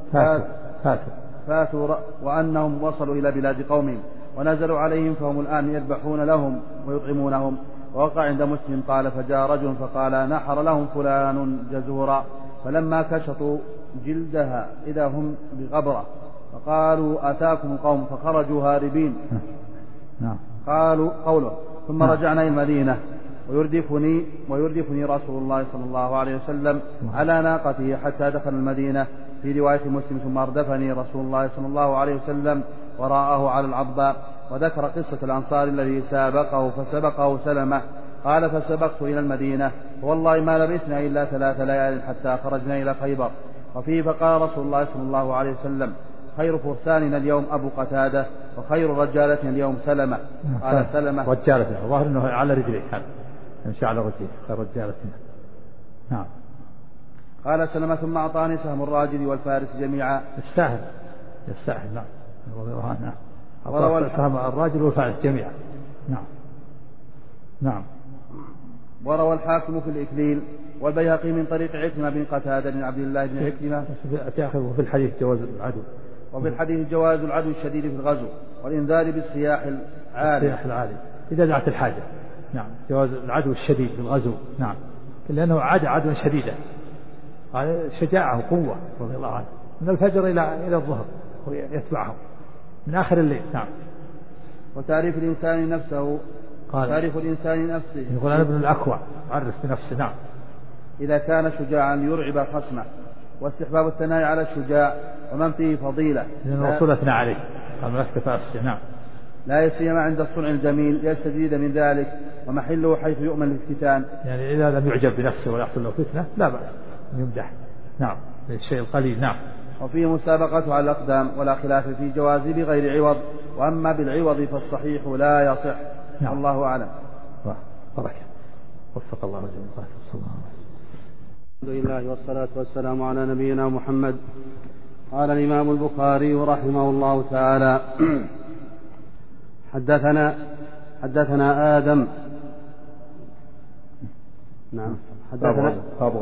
فاتوا وأنهم وصلوا إلى بلاد قومهم ونزلوا عليهم فهم الآن يذبحون لهم ويطعمونهم. ووقع عند مسلم قال فجاء رجل فقال نحر لهم فلان جزورا فلما كشطوا جلدها إذا هم بغبرة فقالوا أتاكم القوم فخرجوا هاربين. قالوا قوله ثم رجعنا إلى المدينة ويردفني رسول الله صلى الله عليه وسلم على ناقته حتى دخل المدينة. في رواية مسلم ثم أردفني رسول الله صلى الله عليه وسلم وراءه على العضباء. وذكر قصة الأنصار الذي فسبقه سلمة قال فسبقت إلى المدينة والله ما لبثنا إلا 3 ليال حتى خرجنا إلى خيبر. وفيه فقال رسول الله صلى الله عليه وسلم خير فرساننا اليوم أبو قتادة وخير رجالتنا اليوم سلمة. قال سلمة رجالتنا ظاهر أنه على رجليه يمشي على رجليه خير رجالتنا. نعم. قال سلمة ثم أعطاني سهم الراجل والفارس جميعا. يستاهل. نعم. سهم الراجل والفارس جميعا. نعم. وروى الحاكم في الإكليل والبيهقي من طريق عكرمة بن قتادة بن عبد الله بن عكرمة. وفي الحديث جواز العدو. وفي الحديث جواز العدو الشديد في الغزو والإنذار بالسياح العالي إذا دعت الحاجة. نعم. جواز العدو الشديد في الغزو. نعم. لأنه عدوا شديدا قال شجاعة وقوة رضي الله عنه من الفجر إلى الظهر ويتبعهم. من آخر الليل. نعم. وتعريف الإنسان نفسه. قال تعريف الإنسان نفسه يقول أنا ابن الأكوع عرف بنفسه. نعم. إذا كان شجاعا يرعب خصمه. واستحباب الثناء على الشجاع ومن فيه فضيلة لأن الرسول أثنى عليه قال ملكت فأسجع. نعم. لا يسيما عند الصنع الجميل يستزيد من ذلك ومحله حيث يؤمن الافتتان. يعني إذا لم يعجب بنفسه ولا يحصل له فتنة لا بأس أن يمدح. نعم. الشيء القليل. نعم. وفيه مسابقة على الأقدام ولا خلاف في جواز بغير عوض، وأما بالعوض فالصحيح لا يصح. نعم. الله أعلم. بركة. وفق الله رجل صلى الله عليه وسلم. الحمد لله والصلاة والسلام على نبينا محمد. قال الإمام البخاري رحمه الله تعالى حدثنا آدم. نعم. حدثنا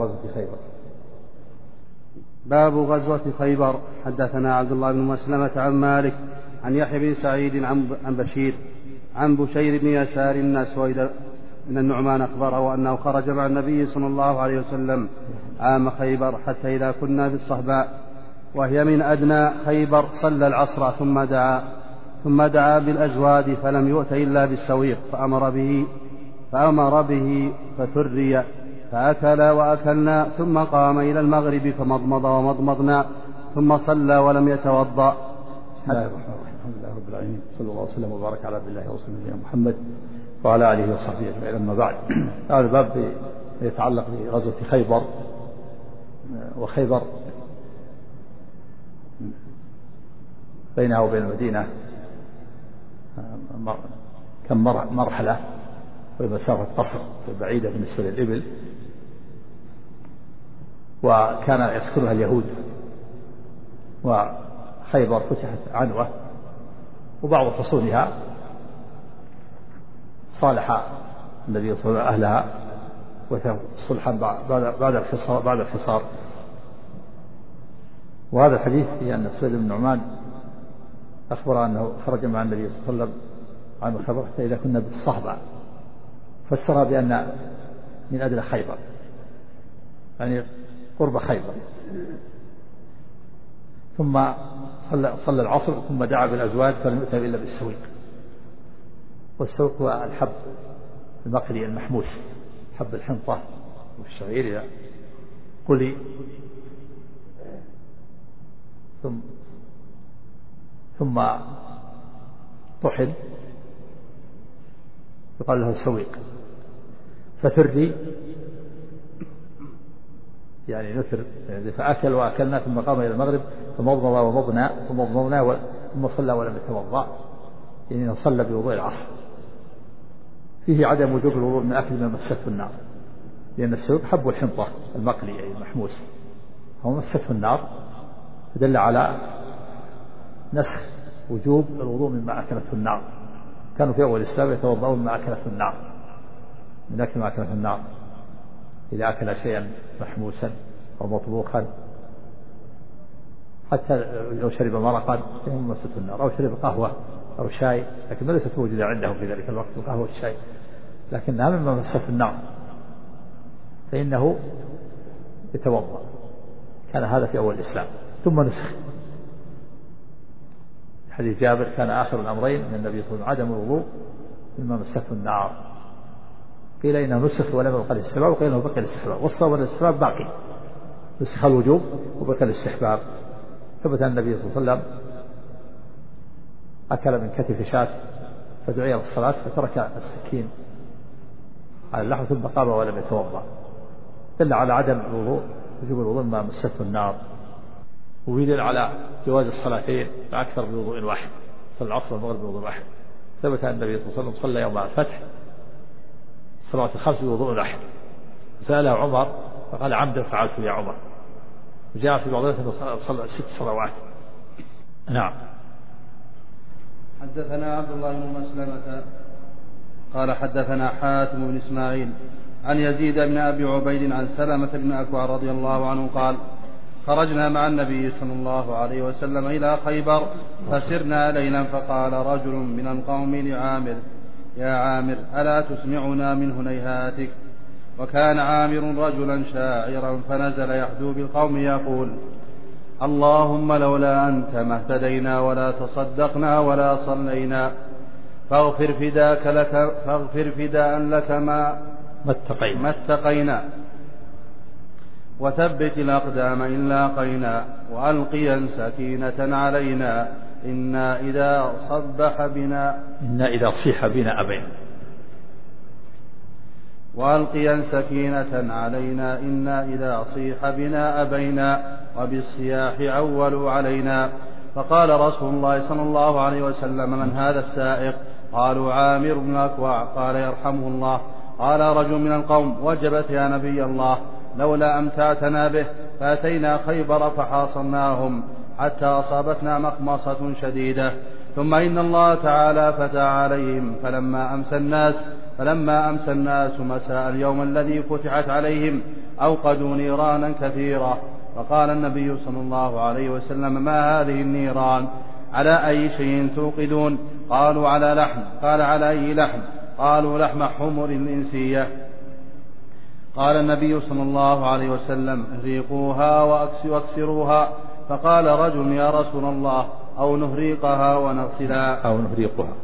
باب غزوة خيبر. حدثنا عبد الله بن مسلمة عن مالك عن يحيى بن سعيد عن بشير بن يسار الأسود من النعمان أخبره أنه خرج مع النبي صلى الله عليه وسلم عام خيبر حتى إذا كنا بالصهباء وهي من أدنى خيبر صلى العصر ثم دعا بالأزواد فلم يؤت إلا بالسويق فأمر به فثري فأكل وأكلنا ثم قام إلى المغرب فمضمض ومضمضنا ثم صلى ولم يتوضأ. بسم الله الرحمن الرحيم. الحمد لله رب العالمين صلى الله وسلم وبارك على عبد الله ورسوله محمد وعلى آله وصحبه أجمعين. أما بعد، هذا الباب يتعلق بغزوة خيبر. وخيبر بينها وبين المدينة كم مرحلة ومسافة قصر بعيدة بالنسبة للإبل، وكان يسكنها اليهود. وخيبر فتحت عنوة وبعض حصونها صالح الذي صلى أهلها وصلحا بعد الحصار. وهذا الحديث في أن سويد بن نعمان أخبر أنه خرج مع النبي صلى الله عليه وسلم عام خيبر حتى إذا كنا بالصهبة، فسرها بأن من أدنى خيبر يعني قرب خيبر. ثم صلى العصر ثم دعا بالأزواج فلم يؤت إلا بالسويق. والسوق هو الحب المقلي المحموس، حب الحنطة والشعير إذا قلي ثم طحن يقال له سويق. فثري يعني نثر، فأكل وأكلنا ثم قام إلى المغرب فمضمض ومضمضنا ثم صلى ولم يتوضأ، يعني صلى بوضوء العصر. فيه عدم وجوب الوضوء من أكل ما مسته النار، لأن السويق حب الحنطة المقلي أي المحموس هو مسته النار، فدل على نسخ وجوب الوضوء مما أكلته النار. كانوا في أول الإسلام يتوضؤون مما أكلته النار، من أكل ما أكلته النار إذا أكل شيئا محموسا أو مطبوخا، حتى لو شرب مرقا فهم مسته النار، أو شرب قهوة أو شاي، لكن ما ليست موجودة عندهم في ذلك الوقت القهوة والشاي، لكنها مما مسته النار فإنه يتوضأ. كان هذا في أول الإسلام ثم نسخ. حديث جابر كان آخر الأمرين من النبي صلى الله عليه وسلم عدم الوضوء مما مسته النار. قيل إنه نسخ ولم يبقى الاستحباب، وقيل إنه بقي الاستحباب، والصواب الاستحباب باقي، نسخ الوجوب وبقي الاستحباب. ثبت أن النبي صلى الله عليه وسلم أكل من كتف شاة فدعي للصلاة فترك السكين على اللحم ثم قام ولم يتوضأ، دل على عدم الوضوء وجوب الوضوء مما مسته النار. ويدل على جواز الصلاتين فأكثر بوضوء واحد، صلى العصر والمغرب بوضوء واحد. ثبت أن النبي صلى الله عليه وسلم صلى يوم الفتح الصلوات الخمس بوضوء واحد. سأله عمر فقال عمدا فعلت يا عمر. وجاء في بعض أنه صلى 6 صلوات. نعم. حدثنا عبد الله بن مسلمة قال حدثنا حاتم بن إسماعيل عن يزيد بن أبي عبيد عن سلمة بن أكوع رضي الله عنه قال خرجنا مع النبي صلى الله عليه وسلم إلى خيبر فسرنا ليلا فقال رجل من القوم لعامر يا عامر ألا تسمعنا من هنيهاتك؟ وكان عامر رجلا شاعرا فنزل يحدو بالقوم يقول اللهم لولا أنت ما اهتدينا ولا تصدقنا ولا صلينا فاغفر فداء لك ما اتقينا وثبت الأقدام إن لاقينا وألقيا سكينة علينا إنا إذا صيح بنا أبينا وألقيا سكينة علينا إنا إذا صيح بنا أبينا وبالصياح عولوا علينا. فقال رسول الله صلى الله عليه وسلم من هذا السائق؟ قالوا عامر بن الأكوع. قال يرحمه الله. قال رجل من القوم وجبت يا نبي الله لولا أمتعتنا به فأتينا خيبر فحاصرناهم حتى أصابتنا مخمصة شديدة ثم إن الله تعالى فتح عليهم فلما أمسى الناس مساء اليوم الذي فتحت عليهم أوقدوا نيرانا كثيرة. فقال النبي صلى الله عليه وسلم ما هذه النيران؟ على أي شيء توقدون؟ قالوا على لحم. قال على أي لحم؟ قالوا لحم حمر الإنسية. قال النبي صلى الله عليه وسلم اهريقوها واكسروها. فقال رجل يا رسول الله أو نهريقها ونغسلها أو نهريقها.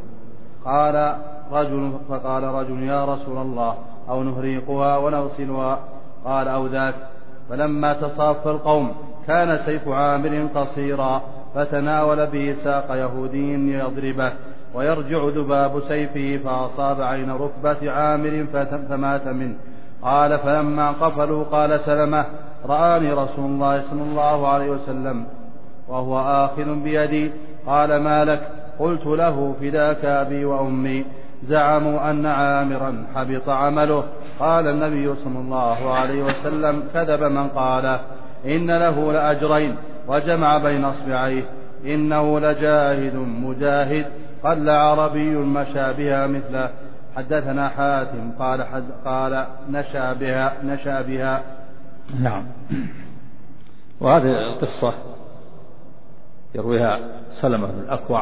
فقال رجل يا رسول الله أو نهريقها ونغسلها. قال أو ذاك. فلما تصاف القوم كان سيف عامر قصيرا فتناول به ساق يهودي يضربه ويرجع ذباب سيفه فأصاب عين ركبة عامر فمات منه. قال فلما قفلوا قال سلمة رآني رسول الله صلى الله عليه وسلم وهو آخذ بيدي. قال ما لك؟ قلت له فداك أبي وأمي زعموا أن عامرا حبط عمله. قال النبي صلى الله عليه وسلم كذب من قال إن له لأجرين وجمع بين أصبعيه إنه لجاهد مجاهد قل عربي مشى بها مثله. حدثنا حاتم قال نشأ بها. نعم. وهذه القصة يرويها سلمة بن الأكوع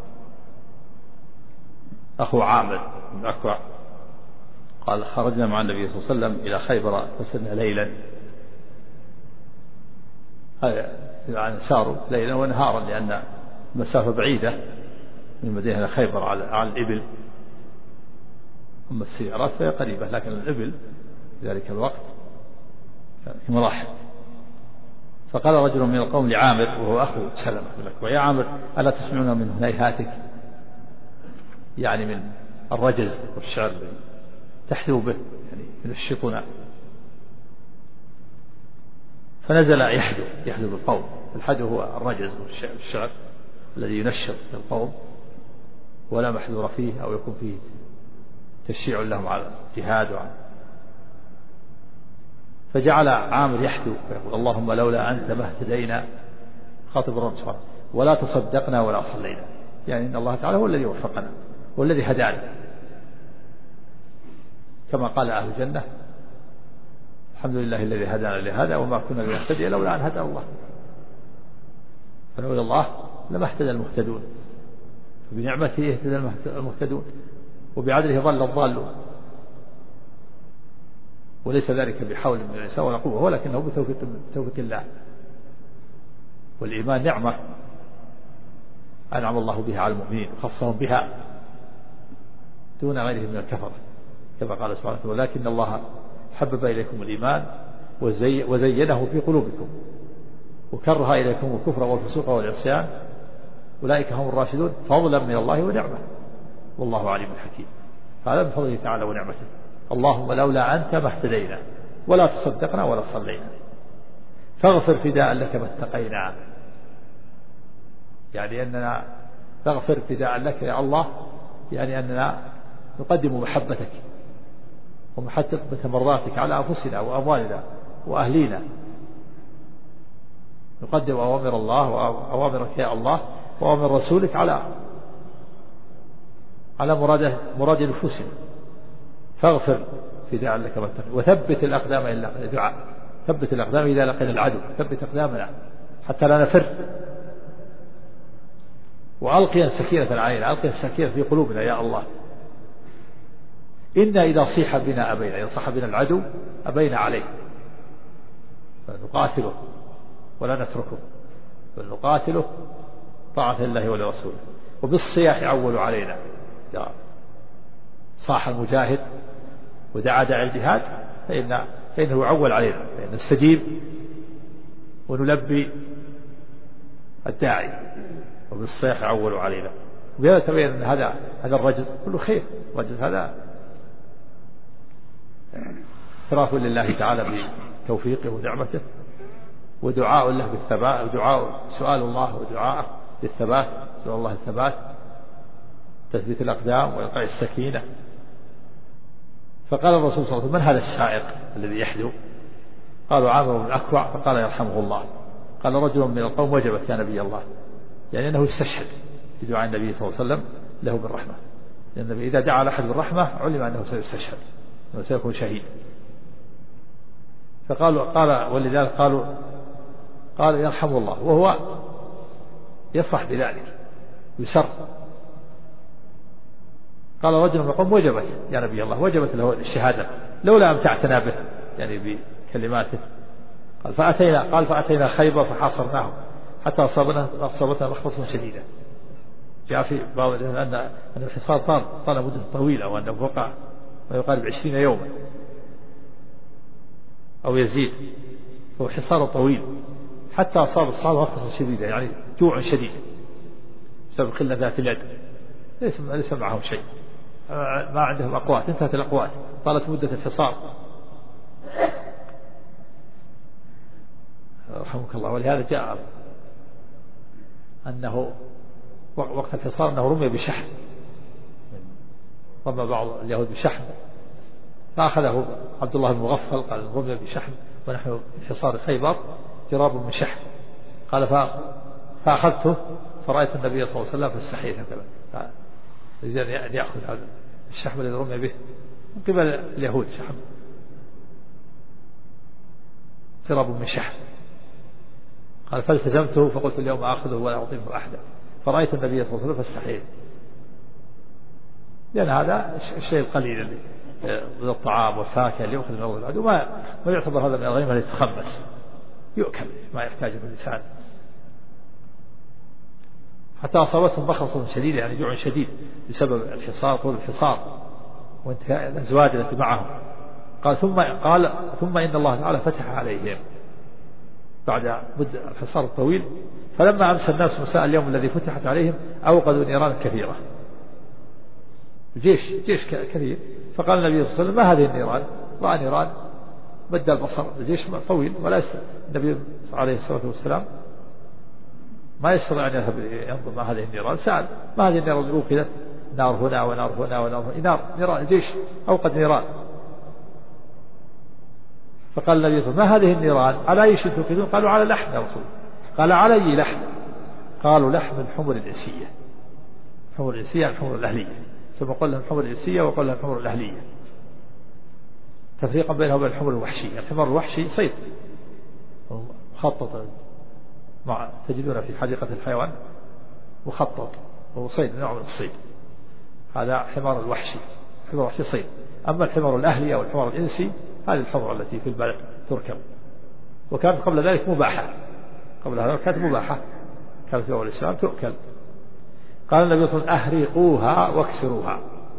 أخو عامر بن الأكوع قال خرجنا مع النبي صلى الله عليه وسلم إلى خيبر فسرنا ليلا، يعني ساروا ليلا ونهارا لأن المسافة بعيدة من المدينة إلى خيبر على الإبل، أما السيارات فهي قريبة لكن الإبل في ذلك الوقت في مراحل. فقال رجل من القوم لعامر وهو أخو سلمة بن الأكوع يا عامر ألا تسمعون من هنيهاتك، يعني من الرجز والشعر تحذو به يعني من الشطنة. فنزل يحذو بالقوم. الحذو هو الرجز والشعر الذي ينشط القوم ولا محذور فيه أو يكون فيه تشجيع لهم على الجهاد فجعل عامر يحدو ويقول اللهم لولا أنت ما اهتدينا خاطب الرب سبحانه ولا تصدقنا ولا صلينا، يعني إن الله تعالى هو الذي وفقنا والذي هدانا، كما قال أهل الجنة الحمد لله الذي هدانا لهذا وما كنا لنهتدي لولا أن هدانا الله، فلولا الله لما اهتدى المهتدون، فبنعمته يهتدى المهتدون وبعدله ضل الضالون، وليس ذلك بحول من الإنسان ولا قوة ولكنه بتوفيق الله. والإيمان نعمة أنعم الله بها على المؤمنين وخصهم بها دون غيرهم من الكفرة، كما قال سبحانه ولكن الله حبب إليكم الإيمان وزينه في قلوبكم وكره إليكم الكفر والفسوق والعصيان أولئك هم الراشدون فضلا من الله ونعمة والله عليم حكيم. هذا بفضله تعالى ونعمته. اللهم لولا أنت ما اهتدينا ولا تصدقنا ولا صلينا فاغفر فداء لك ما اتقينا، يعني أننا نغفر فداء لك يا الله، يعني أننا نقدم محبتك ومحبة مرضاتك على أنفسنا وأموالنا وأهلينا، نقدم أوامر الله وأوامرك يا الله وأوامر رسولك على مراد نفوسنا. فاغفر فداء لك ما اتقينا وثبت الأقدام إلا دعاء، ثبت الأقدام إذا لقينا العدو، ثبت أقدامنا حتى لا نفر، وألقي السكينة علينا، ألقي السكينة في قلوبنا يا الله. إنا إذا صيح بنا أبينا، إذا صح بنا العدو أبينا عليه، نقاتله ولا نتركه بل نقاتله طاعة لله ولرسوله. وبالصياح يعول علينا، صاح المجاهد ودعا داعي الجهاد فإنه يعول علينا، فإن نستجيب ونلبي الداعي. وبالصياح يعول علينا. وبهذا تبين أن هذا الرجز كله خير. الرجز هذا اعتراف لله تعالى بتوفيقه ونعمته، ودعاء له بالثبات، ودعاء سؤال الله ودعاءه بالثبات، سؤال الله الثبات، تثبيت الأقدام وإلقاء السكينة. فقال الرسول صلى الله عليه وسلم: من هذا السائق الذي يحدو؟ قالوا: عامر بن الأكوع. فقال: يرحمه الله. قال رجل من القوم: وجبت يا نبي الله، يعني أنه استشهد بدعاء النبي صلى الله عليه وسلم له بالرحمة، لأن النبي إذا دعا لأحد بالرحمة علم أنه سيستشهد وسيكون شهيد. ولذلك قال يرحمه الله، وهو يفرح بذلك يسر. قال رجل من القوم: وجبت يا نبي الله، وجبت له الشهادة لولا أمتعتنا به، يعني بكلماته. قال فأتينا خيبر فحاصرناهم حتى أصابتنا لخبطة شديدة. جاء في بعض أن الحصار طال مدة طويلة، وأنه وقع ما يقارب 20 يوما أو يزيد، هو حصار طويل حتى أصاب الصحابة لخبطة شديدة، يعني جوع شديد بسبب قلة ذات اليد، ليس معهم شيء، ما عندهم أقوات، انتهت الأقوات، طالت مدة الحصار. رحمك الله. ولهذا جاء أنه وقت الحصار أنه رمي بشحن، رمى بعض اليهود بشحن، فأخذه عبد الله بن مغفل قال: رمي بشحن ونحن في حصار خيبر جراب من شحن. قال: فأخذته فرأيت النبي صلى الله عليه وسلم فاستحييت هكذا، أن يأخذ هذا الشحم الذي رمي به من قبل اليهود، شحم جراب من شحم. قال: فالتزمته فقلت اليوم آخذه ولا أعطيه أحدا، فرأيت النبي صلى الله عليه وسلم فاستحييت، لأن هذا الشيء القليل من الطعام والفاكهة اللي يأخذ من أرض العدو ما يعتبر هذا من الغنيمة التي تخمس، يؤكل ما يحتاجه الإنسان. حتى أصابتهم بخصة شديدة، يعني جوع شديد بسبب الحصار، طول الحصار وانتهاء الأزواج التي معهم. قال ثم إن الله تعالى فتح عليهم بعد مدة الحصار الطويل، فلما أمسى الناس مساء اليوم الذي فتحت عليهم أوقدوا نيران كثيرة، جيش كثير. فقال النبي صلى الله عليه وسلم: ما هذه النيران؟ رأى نيران مد البصر، الجيش طويل ولا النبي عليه الصلاة والسلام ما يستطيع أن ينظر ما هذه النيران، سأل: ما هذه النيران اللي أوقدت؟ نار هنا ونار هنا ونار هنا، نيران الجيش أوقد نيران. فقال النبي صلى الله عليه وسلم: ما هذه النيران؟ على أي شيء توقدون؟ قالوا: على لحم يا رسول. قال: على أي لحم؟ قالوا: لحم الحمر الإنسية. الحمر الإنسية الحمر الأهلية، ثم قال لهم الحمر الإنسية وقال لهم الحمر الأهلية، تفريقا بينه وبين الحمر الوحشي. الحمر الوحشي صيد مخطط، تجدون في حديقة الحيوان مخطط، وهو صيد، نوع من الصيد، هذا حمار الوحشي، الحمار الوحشي صيد. أما الحمار الأهلي أو الحمار الإنسي هذه الحمر التي في البلد تركب، وكانت قبل ذلك مباحة، قبل هذا كانت مباحة، كانت في أول الإسلام تؤكل. قال النبي صلى الله عليه وسلم: أهريقوها واكسروها،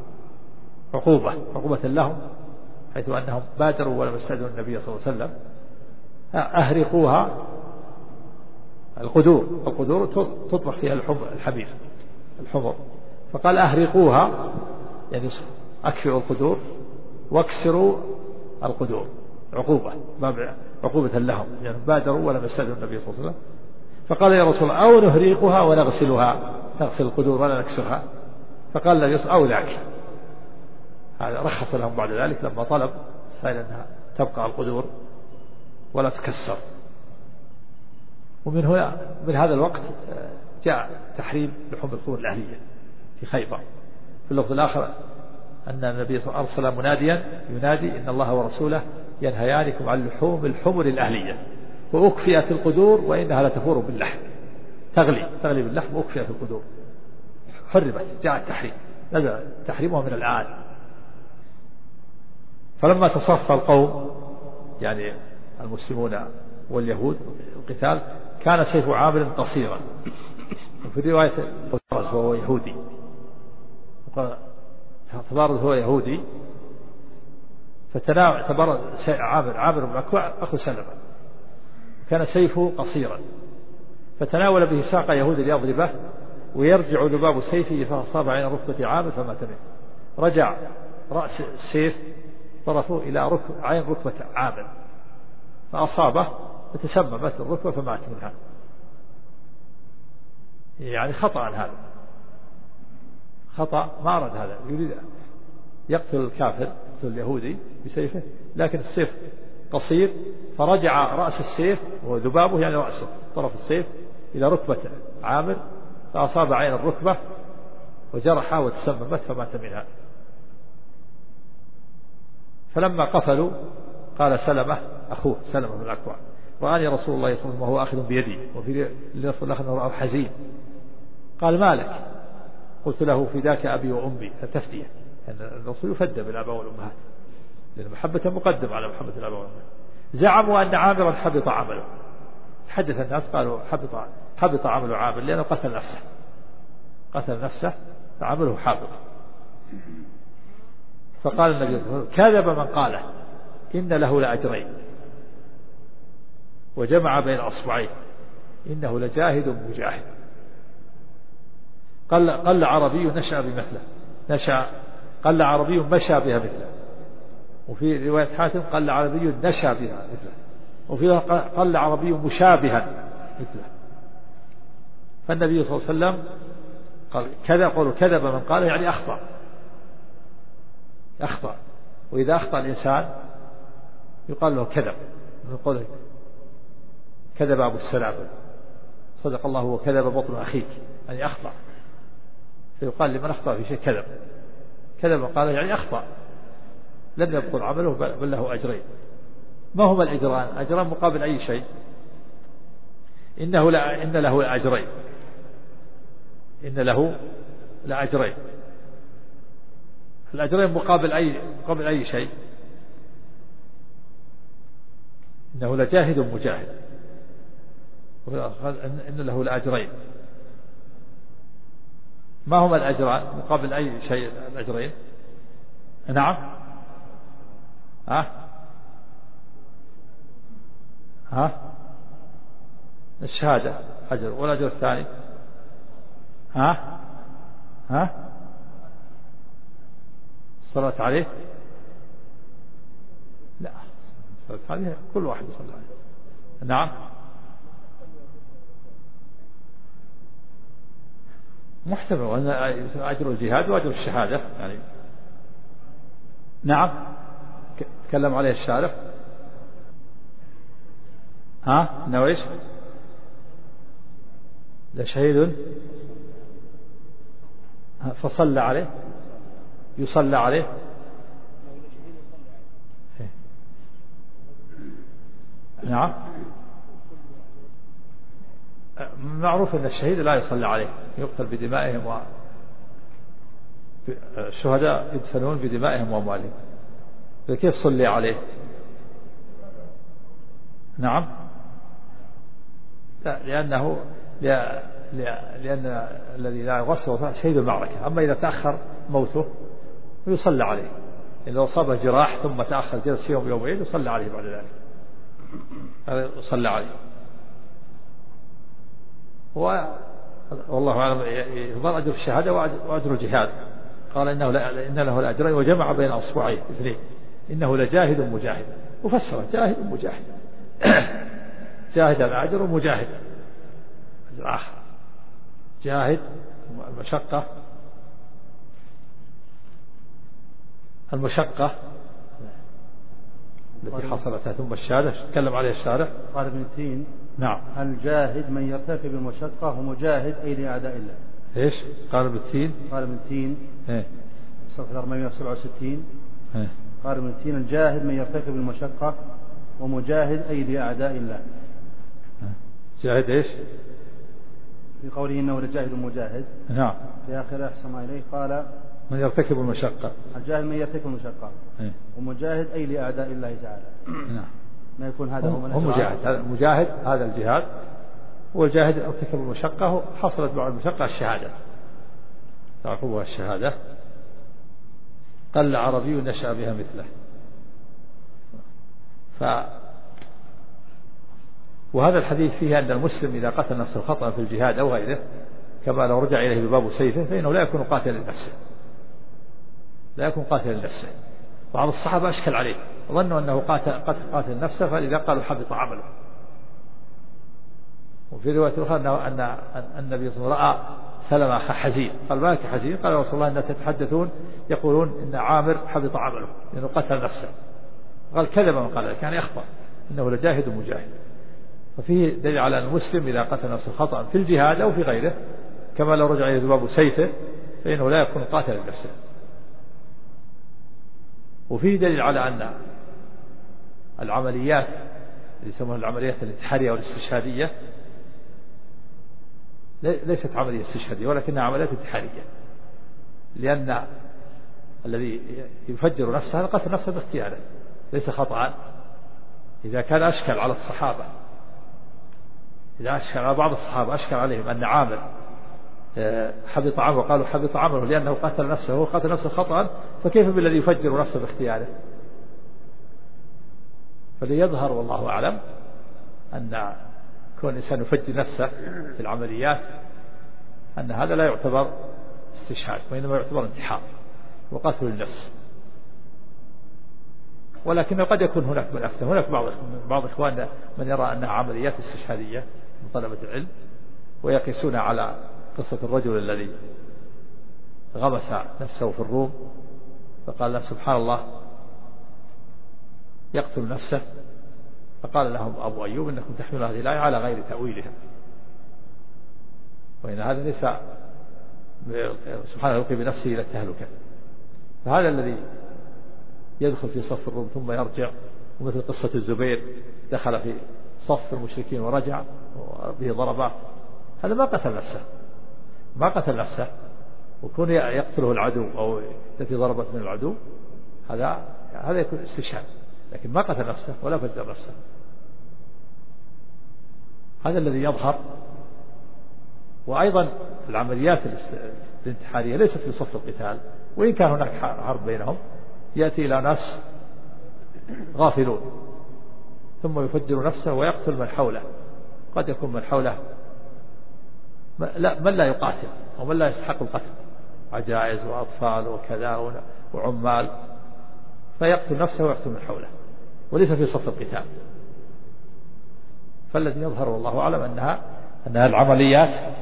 عقوبة لهم، حيث أنهم بادروا ولم يستأذنوا النبي صلى الله عليه وسلم. أهريقوها، القدور تطبخ فيها الحمير الحمر، فقال: أهريقوها يعني أكفئوا القدور واكسروا القدور، عقوبة لهم، يعني بادروا ولم يستأذنوا النبي صلى الله عليه وسلم. فقال: يا رسول الله، أو نهريقها ونغسلها، نغسل القدور ولا نكسرها؟ فقال النبي صلى الله عليه وسلم: أو ذاك. هذا رخص لهم بعد ذلك لما طلب السائل أنها تبقى القدور ولا تكسر. ومن هنا من هذا الوقت جاء تحريم لحوم الخمر الأهلية في خيبر. في اللفظ الآخر أن النبي صلى الله عليه وسلم أرسل مناديا ينادي: إن الله ورسوله ينهيانكم عن لحوم الحمر الأهلية، وأكفئت القدور وإنها لتفور باللحم، تغلي باللحم وأكفئت القدور، حرمت، جاء التحريم، نزل تحريمها من الآن. فلما تصفى القوم، يعني المسلمون واليهود القتال، كان سيف عامر قصيرا. وفي رواية تبارز وهو يهودي، تبارز هو يهودي تبارز عامر بن أكوع أخو سلمة، كان سيفه قصيرا فتناول به ساق يهودي ليضربه ويرجع ذباب سيفه فأصاب عين ركبة عامر فمات منه. رجع رأس السيف طرفه إلى عين ركبة عامر فأصابه فتسممت الركبة فمات منها. يعني خطأ هذا، خطأ ما أراد هذا، يريد يقتل الكافر يقتل اليهودي بسيفه، لكن السيف قصير فرجع رأس السيف وذبابه يعني رأسه طرف السيف إلى ركبة عامر فأصاب عين الركبة وجرحها وتسممت فمات منها. فلما قفلوا قال سلمة أخوه سلمة بن الأكوع رآني رسول الله صلى الله عليه وسلم وهو آخذ بيدي، وفي لفظ الآخر رآه حزين. قال مالك؟ قلت له فداك أبي وأمي، التفدية أن يعني الرسول يفدى بالآباء والأمهات لأن محبة مقدم على محبة الآباء والأمهات. زعموا أن عامرا حبط عمله، حدث الناس قالوا حبط عمل عامر لأنه قتل نفسه فعمله حابط. فقال النبي صلى الله عليه وسلم كذب من قاله إن له لأجرين وجمع بين أصبعيه إنه لجاهد مجاهد. قل عربي نشأ بمثله قل عربي مشى بها مثله، وفي رواية حاتم قل عربي نشأ بها مثله، وفي قل عربي مشابها مثله. فالنبي صلى الله عليه وسلم قال كذب من قال يعني أخطأ، وإذا أخطأ الإنسان يقال له كذب، من قوله كذب أبو السلام صدق الله وكذب بطن أخيك، يعني أخطأ، فيقال لمن أخطأ في شيء كذب قال يعني أخطأ لم يبطل عمله بل له أجرين. ما هما الأجران؟ أجران مقابل أي شيء. إن له لأجرين، إن له لأجرين، الأجرين مقابل أي شيء. إنه لجاهد مجاهد، إن له لأجرين. ما هما الأجران مقابل أي شيء الأجرين؟ نعم الشهادة أجر، والأجر الثاني الصلاة عليه، لا الصلاة عليه كل واحد يصلي عليه. نعم محتمل وأن أجر الجهاد وأجر الشهادة يعني. نعم تكلم عليه الشارع إنه إيش؟ لشهيد فصلى عليه يصلى عليه. نعم معروف أن الشهيد لا يصلى عليه، يقتل بدمائهم الشهداء يدفنون بدمائهم وأموالهم، فكيف صلي عليه؟ نعم لا لأن الذي لا يغسل شهيد المعركة. أما إذا تأخر موته يصلى عليه، إذا أصابه جراح ثم تأخر جلس يومين يصلى عليه بعد ذلك، هذا يصلى عليه. والله أعلم يفضل أجر الشهادة وأجر الجهاد. قال إن له الأجرين وجمع بين أصبعيه اثنين إنه لجاهد مجاهد، وفسر جاهد مجاهد جاهد الأجر ومجاهد أجر آخر. جاهد المشقة التي حصلتها ثم الشهادة تكلم عليه الشارع. قال ابن تين نعم الجاهد من يرتكب المشقة ومجاهد أي لأعداء الله. إيش قال ابن تين؟ قال ابن تين صفحة 467 قال ابن تين الجاهد من يرتكب المشقة ومجاهد أي لأعداء الله. جاهد إيش؟ في قوله إنه لجاهد مجاهد. نعم في آخر أحسن إليه قال من يرتكب المشقة، الجاهد من يرتكب المشقة ومجاهد أي لأعداء الله تعالى. نعم ما يكون هذا هو مجاهد، هذا المجاهد هذا الجهاد والجاهد ارتكب المشقة حصلت بعد المشقة الشهادة تعقبها الشهادة قل عربي نشأ بها مثله. وهذا الحديث فيه أن المسلم إذا قتل نفسه خطأ في الجهاد أو غيره كما لو رجع إليه بباب سيفه فإنه لا يكون قاتلا لنفسه لا يكون قاتلا لنفسه. بعض الصحابة أشكل عليه ظنوا أنه قاتل نفسه فلذا قالوا حبط عمله. وفي رواية أخرى أن النبي صلى الله عليه وسلم رأى سلمة حزين قال ما لك حزين؟ قال رسول الله الناس يتحدثون يقولون إن عامر حبط عمله لأنه قتل نفسه. قال كذب من قال ذلك يعني أخطأ إنه لجاهد مجاهد. ففيه دليل على أن المسلم إذا قتل نفسه خطأ في الجهاد أو في غيره كما لو رجع إلى ذباب سيفه فإنه لا يكون قاتلا لنفسه. وفيه دليل على أن العمليات اللي يسمونها العمليات الانتحارية والاستشهادية ليست عملية استشهادية ولكنها عمليات انتحارية لأن الذي يفجر نفسه هذا قتل نفسه باختياره ليس خطأ. إذا كان أشكل على الصحابة إذا أشكل على بعض الصحابة أشكل عليهم أن عامر حبط عمله وقالوا حبط عمله لأنه قتل نفسه هو قتل نفسه خطأ فكيف بالذي يفجر نفسه باختياره؟ فليظهر والله أعلم أن كون الإنسان يفجر نفسه في العمليات أن هذا لا يعتبر استشهاد وإنما يعتبر انتحار وقتل النفس. ولكن قد يكون هناك من أفتى هناك بعض إخواننا من يرى أنها عمليات استشهادية من طلبة العلم ويقيسون على قصة الرجل الذي غمس نفسه في الروم فقال له سبحان الله يقتل نفسه فقال لهم أبو أيوب إنكم تحملون هذه الآية على غير تأويلها وإن هذا ليس سبحانه يلقي بنفسه إلى التهلكة. فهذا الذي يدخل في صف الروم ثم يرجع ومثل قصة الزبير دخل في صف المشركين ورجع به ضربات هذا ما قتل نفسه وكون يقتله العدو أو التي ضربت من العدو هذا يكون استشهاد لكن ما قتل نفسه ولا فجر نفسه. هذا الذي يظهر. وأيضا العمليات الانتحارية ليست في صف القتال وإن كان هناك حرب بينهم يأتي إلى ناس غافلون ثم يفجر نفسه ويقتل من حوله. قد يكون من حوله من لا يقاتل ومن لا يستحق القتل عجائز وأطفال وكذا وعمال فيقتل نفسه ويقتل من حوله وليس في صف القتال. فالذي يظهر والله أعلم أنها العمليات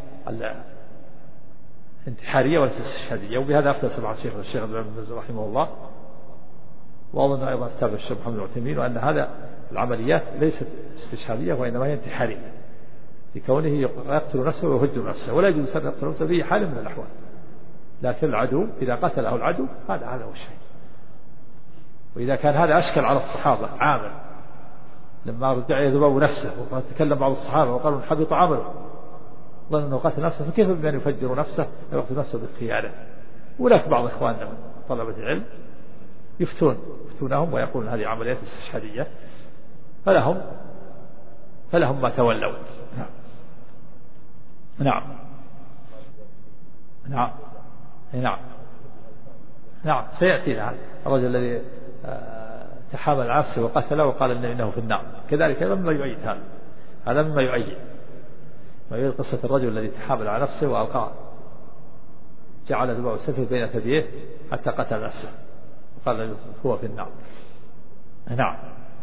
الانتحارية والاستشهادية. وبهذا أفتى سماحة الشيخ عبد العزيز رحمه الله وأظن أيضا كتاب الشيخ محمد بن عثيمين وأن هذا العمليات ليست استشهادية وإنما هي انتحارية لكونه يقتل نفسه ويهجر نفسه ولا يجوز أن يقتل نفسه في حال من الأحوال. لكن العدو إذا قتله العدو هذا هو الشيء. وإذا كان هذا أشكل على الصحابة عامل لما رجع يذباب نفسه وتكلم بعض الصحابة وقالوا حبط عمله ظن أنه قتل نفسه فكيف بمن يفجر نفسه ويقتل نفسه بالخيانة. ولك بعض إخواننا من طلبة العلم يفتونهم ويقولون هذه عمليات استشهادية فلهم ما تولوا. نعم سيأتينا الرجل الذي تحامل على نفسه وقتله وقال إنه في النار كذلك مما يؤيد هذا مما يؤيد قصة الرجل الذي تحامل على نفسه وألقى جعل ذباب السيف بين ثدييه حتى قتل نفسه وقال هو في النار. نعم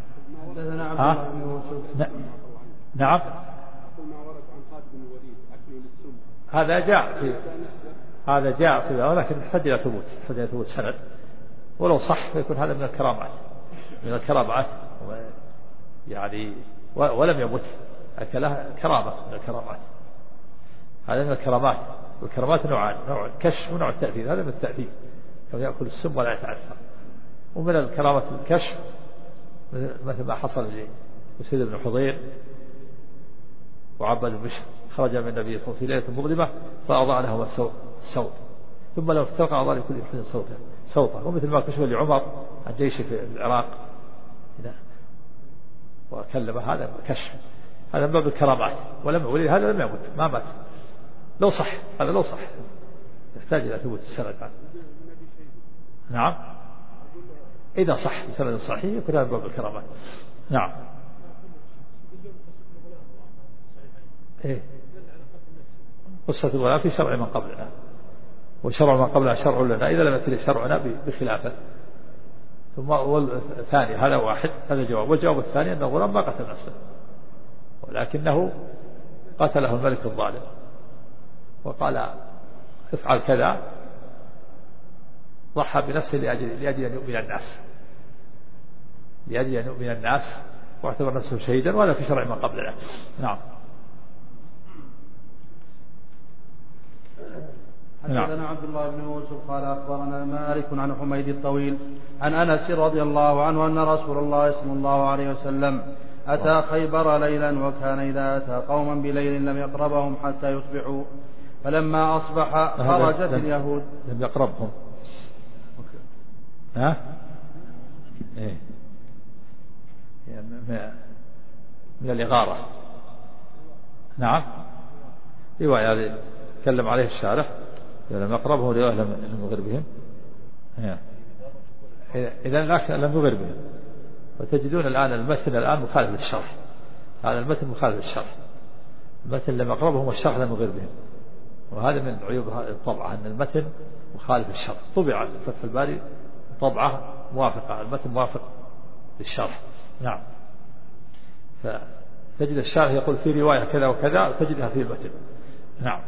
هذا جاء في ولكن يحتاج إلى ثبوت سند ولو صح فيكون هذا من الكرامات يعني ولم يمت أكلها كرامة من الكرامات. هذا من الكرامات والكرامات نوعان نوع الكشف ونوع التأثير. هذا من التأثير كما يأكل السم ولا يتأثر. ومن الكرامة الكشف مثل ما حصل لأسيد بن حضير وعبد بن بشر خرج من النبي صلى الله عليه وسلم في ليلة مظلمة فأضاء لهما الصوت ثم لو افترق أضاء لكل واحد صوته. ومثل ما كشف لعمر عن جيش في العراق وكلم هذا كشف. هذا من باب الكرامات، هذا لم يمت، ما مات، لو صح، هذا لو صح يحتاج إلى ثبوت السند عنه. نعم، إذا صح بسند صحيح يكون هذا من باب الكرامات. نعم. إيه، قصة الغلام في شرع من قبلنا، وشرع من قبلنا شرع لنا إذا لم يأتي شرعنا بخلافه. ثم الثاني هذا واحد، هذا جواب. والجواب الثاني أن الغلام ما قتل نفسه، ولكنه قتله الملك الظالم وقال افعل كذا، ضحى بنفسه لأجل أن يؤمن الناس، لأجل أن يؤمن الناس، واعتبر نفسه شهيدا، وهذا في شرع من قبلنا. نعم. حدثنا عبد الله بن يوسف قال أخبرنا مالك عن حميد الطويل عن أنس رضي الله عنه أن رسول الله صلى الله عليه وسلم أتى خيبر ليلا، وكان إذا أتى قوما بليل لم يقربهم حتى يصبحوا، فلما أصبح خرجت اليهود. لم يقربهم إيه؟ من الإغارة. نعم، رواية هذه تكلم عليه الشارح، لم يقربهم لم يغر بهم، إذا لم يغر بهم. وتجدون الآن المتن الآن مخالف للشرح، هذا المتن مخالف للشرح، المتن لم يقربهم والشرح لم يغر بهم، وهذا من عيوب الطبعة أن المتن مخالف للشرح. طبع فتح الباري طبعة موافقة، المتن موافق للشرح. نعم. فتجد الشارح يقول في رواية كذا وكذا، وتجدها في المتن. نعم.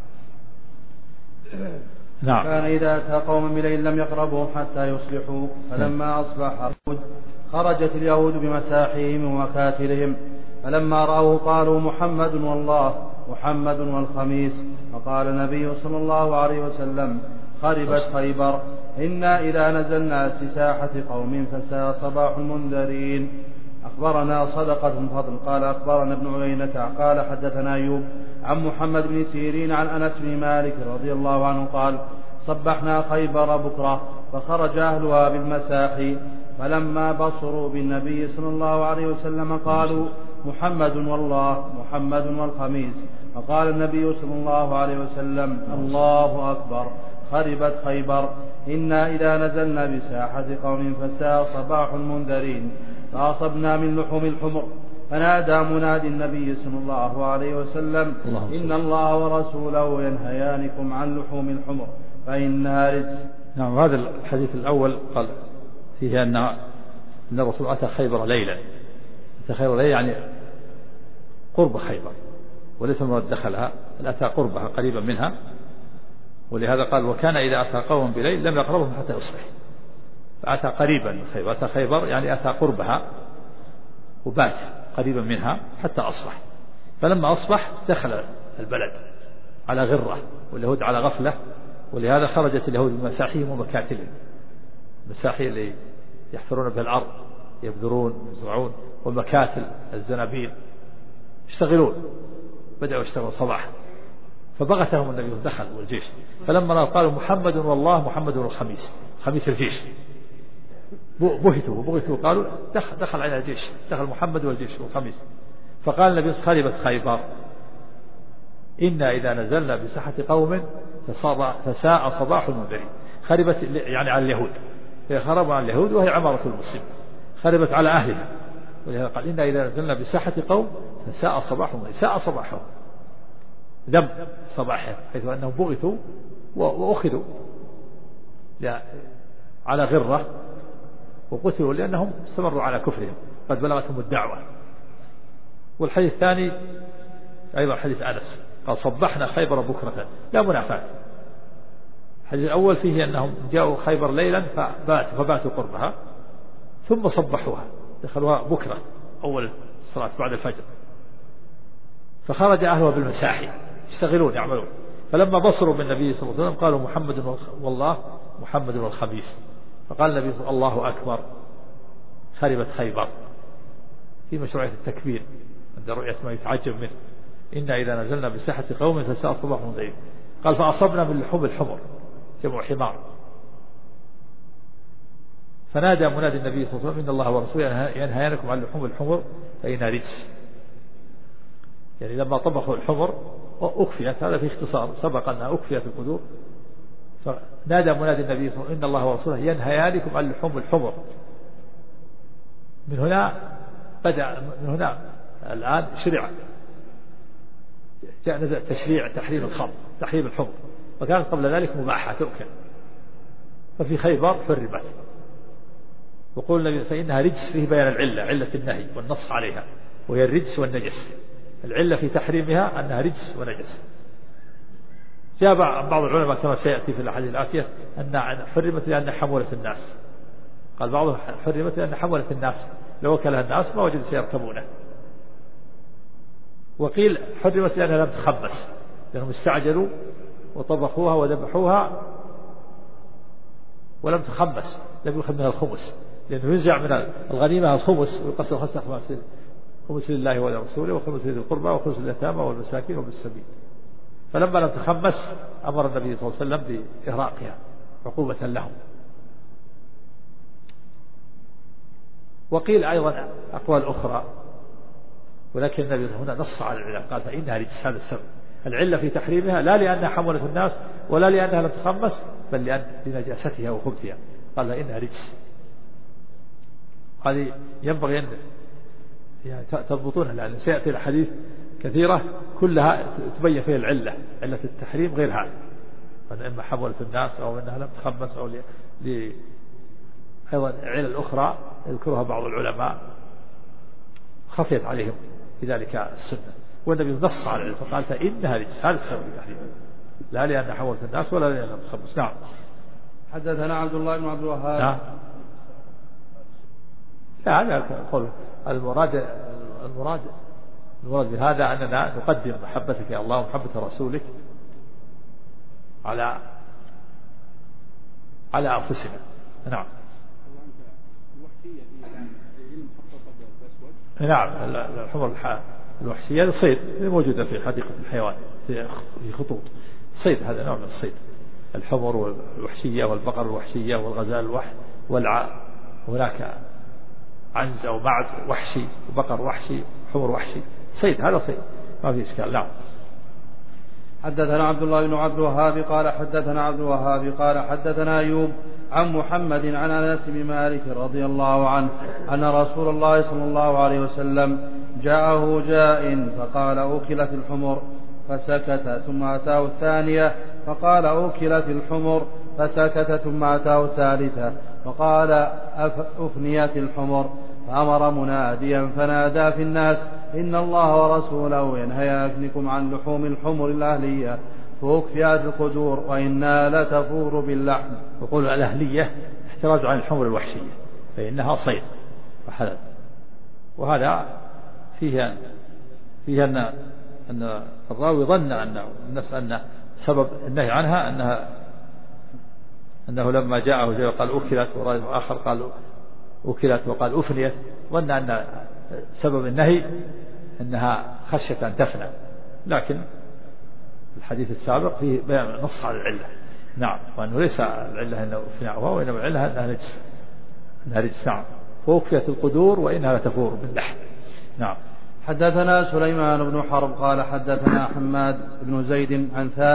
نعم. كان إذا أتى قوم بليل لم يقربهم حتى يصبحوا، فلما أصبح خرجت اليهود بمساحهم ومكاتلهم، فلما رأوه قالوا محمد والله، محمد والخميس. فقال النبي صلى الله عليه وسلم خربت خيبر، إنا إذا نزلنا في ساحة قوم فساء صباح المنذرين. أخبرنا صدقة فضل قال أخبرنا ابن عيينة قال حدثنا أيوب عن محمد بن سيرين عن أنس بن مالك رضي الله عنه قال صبحنا خيبر بكرة، فخرج أهلها بالمساحي، فلما بصروا بالنبي صلى الله عليه وسلم قالوا محمد والله، محمد والخميس. فقال النبي صلى الله عليه وسلم الله أكبر، خربت خيبر، إنا إذا نزلنا بساحة قوم فساء صباح المنذرين، فأصبنا من لحوم الحمر. فنادى منادي النبي صلى الله عليه وسلم إن الله ورسوله ينهيانكم عن لحوم الحمر فإنها رجس. نعم. هذا الحديث الأول قال فيه أن الرسول أتى خيبر ليلا، أتى خيبر ليلا يعني قرب خيبر، وليس مراد دخلها، أتى قربها قريبا منها، ولهذا قال وكان إذا أتى قوم بليل لم يقربهم حتى يصبح، فأتى قريبا من خيبر، أتى خيبر يعني أتى قربها وبات قريبا منها حتى أصبح. فلما أصبح دخل البلد على غرة، واليهود على غفلة، ولهذا خرجت اليهود بمساحيهم ومكاتلهم، مساحي اللي يحفرون بها الأرض، يبذرون يزرعون، والمكاتل الزنابيل يشتغلون، بدأوا يشتغلوا صباحا. فبغتهم النبي دخل والجيش، فلما قالوا محمد والله، محمد والخميس، خميس الجيش، بغتوا قالوا دخل على الجيش، دخل محمد والجيش والخميس. فقال النبي خربت خيبر، إنا إذا نزلنا بساحة قوم فساء صباح المنذرين. خربت يعني على اليهود، هي خربوا على اليهود وهي عمارة المسلم، خربت على أهلها، ولهذا قال إنا إذا نزلنا بساحة قوم فساء صباح المنذرين. ساء صباحهم، دم صباحهم، حيث أنهم بغتوا وأخذوا على غرة وقتلوا لأنهم استمروا على كفرهم، قد بلغتهم الدعوة. والحديث الثاني أيضا حديث أنس قال صبحنا خيبر بكرة، لا منافاة. الحديث الأول فيه أنهم جاءوا خيبر ليلا فباتوا قربها، ثم صبحوها، دخلوها بكرة أول الصلاة بعد الفجر، فخرج أهلها بالمساحي يشتغلون يعملون. فلما بصروا بالنبي صلى الله عليه وسلم قالوا محمد والله، محمد والخميس. فقال النبي صلى الله أكبر، خربت خيبر، في مشروعية التكبير عند رؤية ما يتعجب منه. إنا إذا نزلنا بساحة قوم فساء صباح المنذرين. قال فأصبنا من لحوم الحمر، جمع حمار. فنادى منادي النبي صلى الله عليه وسلم إن الله ورسوله ينهيانكم عن لحوم الحمر فإنها رجس. يعني لما طبخوا الحمر أكفيت، هذا في اختصار، سبق أنها أكفيت القدور، فنادى منادي النبي صلى الله عليه وسلم إن الله ورسوله ينهيانكم عن لحوم الحمر. من هنا بدأ، من هنا الآن شرع، جاء نزل تشريع تحريم الخمر، تحريم الحمر، وكانت قبل ذلك مباحة تؤكل، ففي خيبر حرمت. وقول النبي فإنها رجس، فيه بيان العلة، علة النهي والنص عليها، وهي الرجس والنجس. العلة في تحريمها أنها رجس ونجس. جاء بعض العلماء كما سيأتي في الأحاديث الآتية أن حرمت لأن حمولت الناس، قال بعضهم حرمت لأن حمولت الناس، لو أكلها الناس ما وجدوا سيركبونه. وقيل حرمت لأنها لم تخبس، لأنهم استعجلوا وطبخوها وذبحوها ولم تخمس، لم يؤخذ منها الخمس، لأنه ينزع من الغنيمة الخمس ويقسم خمسة، خمس لله ولرسوله وخمس لذي القربى وخمس لليتامى والمساكين وابن السبيل. فلما لم تخمس أمر النبي صلى الله عليه وسلم بإهراقها عقوبة لهم. وقيل أيضا أقوال أخرى، ولكن النبي هنا نص على العلة، قال فإنها رجس، هذا السبب، العلة في تحريمها لا لأنها حملت الناس ولا لأنها لم تخمس، بل لنجاستها وخبثها، قال فإنها رجس. هذه ينبغي أن يعني تضبطونها، لأن سيأتي الحديث كثيرة كلها تبين فيها العلة، علة التحريم غير هذا، من إما حملت الناس أو أنها لم تخمس أو أيضا علل أخرى يذكرها بعض العلماء خفيت عليهم في ذلك السنة، والنبي نص على العلة فقال فإنها رجس، هذا السبب يعني، لا لأن حملت الناس ولا لأن لم تخمس. نعم. حدثنا عبد الله بن عبد الوهاب. نعم. لا، هذا قول المراد بهذا أننا نقدم محبتك يا الله ومحبة رسولك على أنفسنا. نعم. نعم. الحمر الوحشية صيد موجودة في حديقة الحيوان في خطوط صيد، هذا نوع من الصيد، الحمر والوحشية والبقر الوحشية والغزال الوحش هناك عنز أو معز وحشي وبقر وحشي حمر وحشي، صيد، هذا صيد ما في إشكال. نعم. حدثنا عبد الله بن عبد الوهاب قال حدثنا عبد الوهاب قال حدثنا أيوب عن محمد عن أنس بن مالك رضي الله عنه أن رسول الله صلى الله عليه وسلم جاءه جاء فقال أكلت الحمر فسكت، ثم أتاه الثانية فقال أكلت الحمر فسكت، ثم أتاه الثالثة فقال أفنيت الحمر، فأمر مناديا فنادى في الناس إن الله ورسوله ينهيانكم عن لحوم الحمر الأهلية فأكفئت القدور وإنا لتفور باللحم. يقول الأهلية احتراز عن الحمر الوحشية فإنها صيد وحلال، وهذا فيها أن الراوي ظن أن سبب النهي عنها أنه لما جاءه قال أكلت، ورأي آخر قال أكلت وقال أفنيت، ظن أن سبب النهي أنها خشية أن تفنى، لكن الحديث السابق فيه بيان نص على العلة. نعم. وأنه ليس العلة أنه فناؤها، وإنما العلة أنها رجس. نعم. فأكفئت القدور وإنها لتفور باللحم. نعم. حدثنا سليمان بن حرب قال حدثنا حماد بن زيد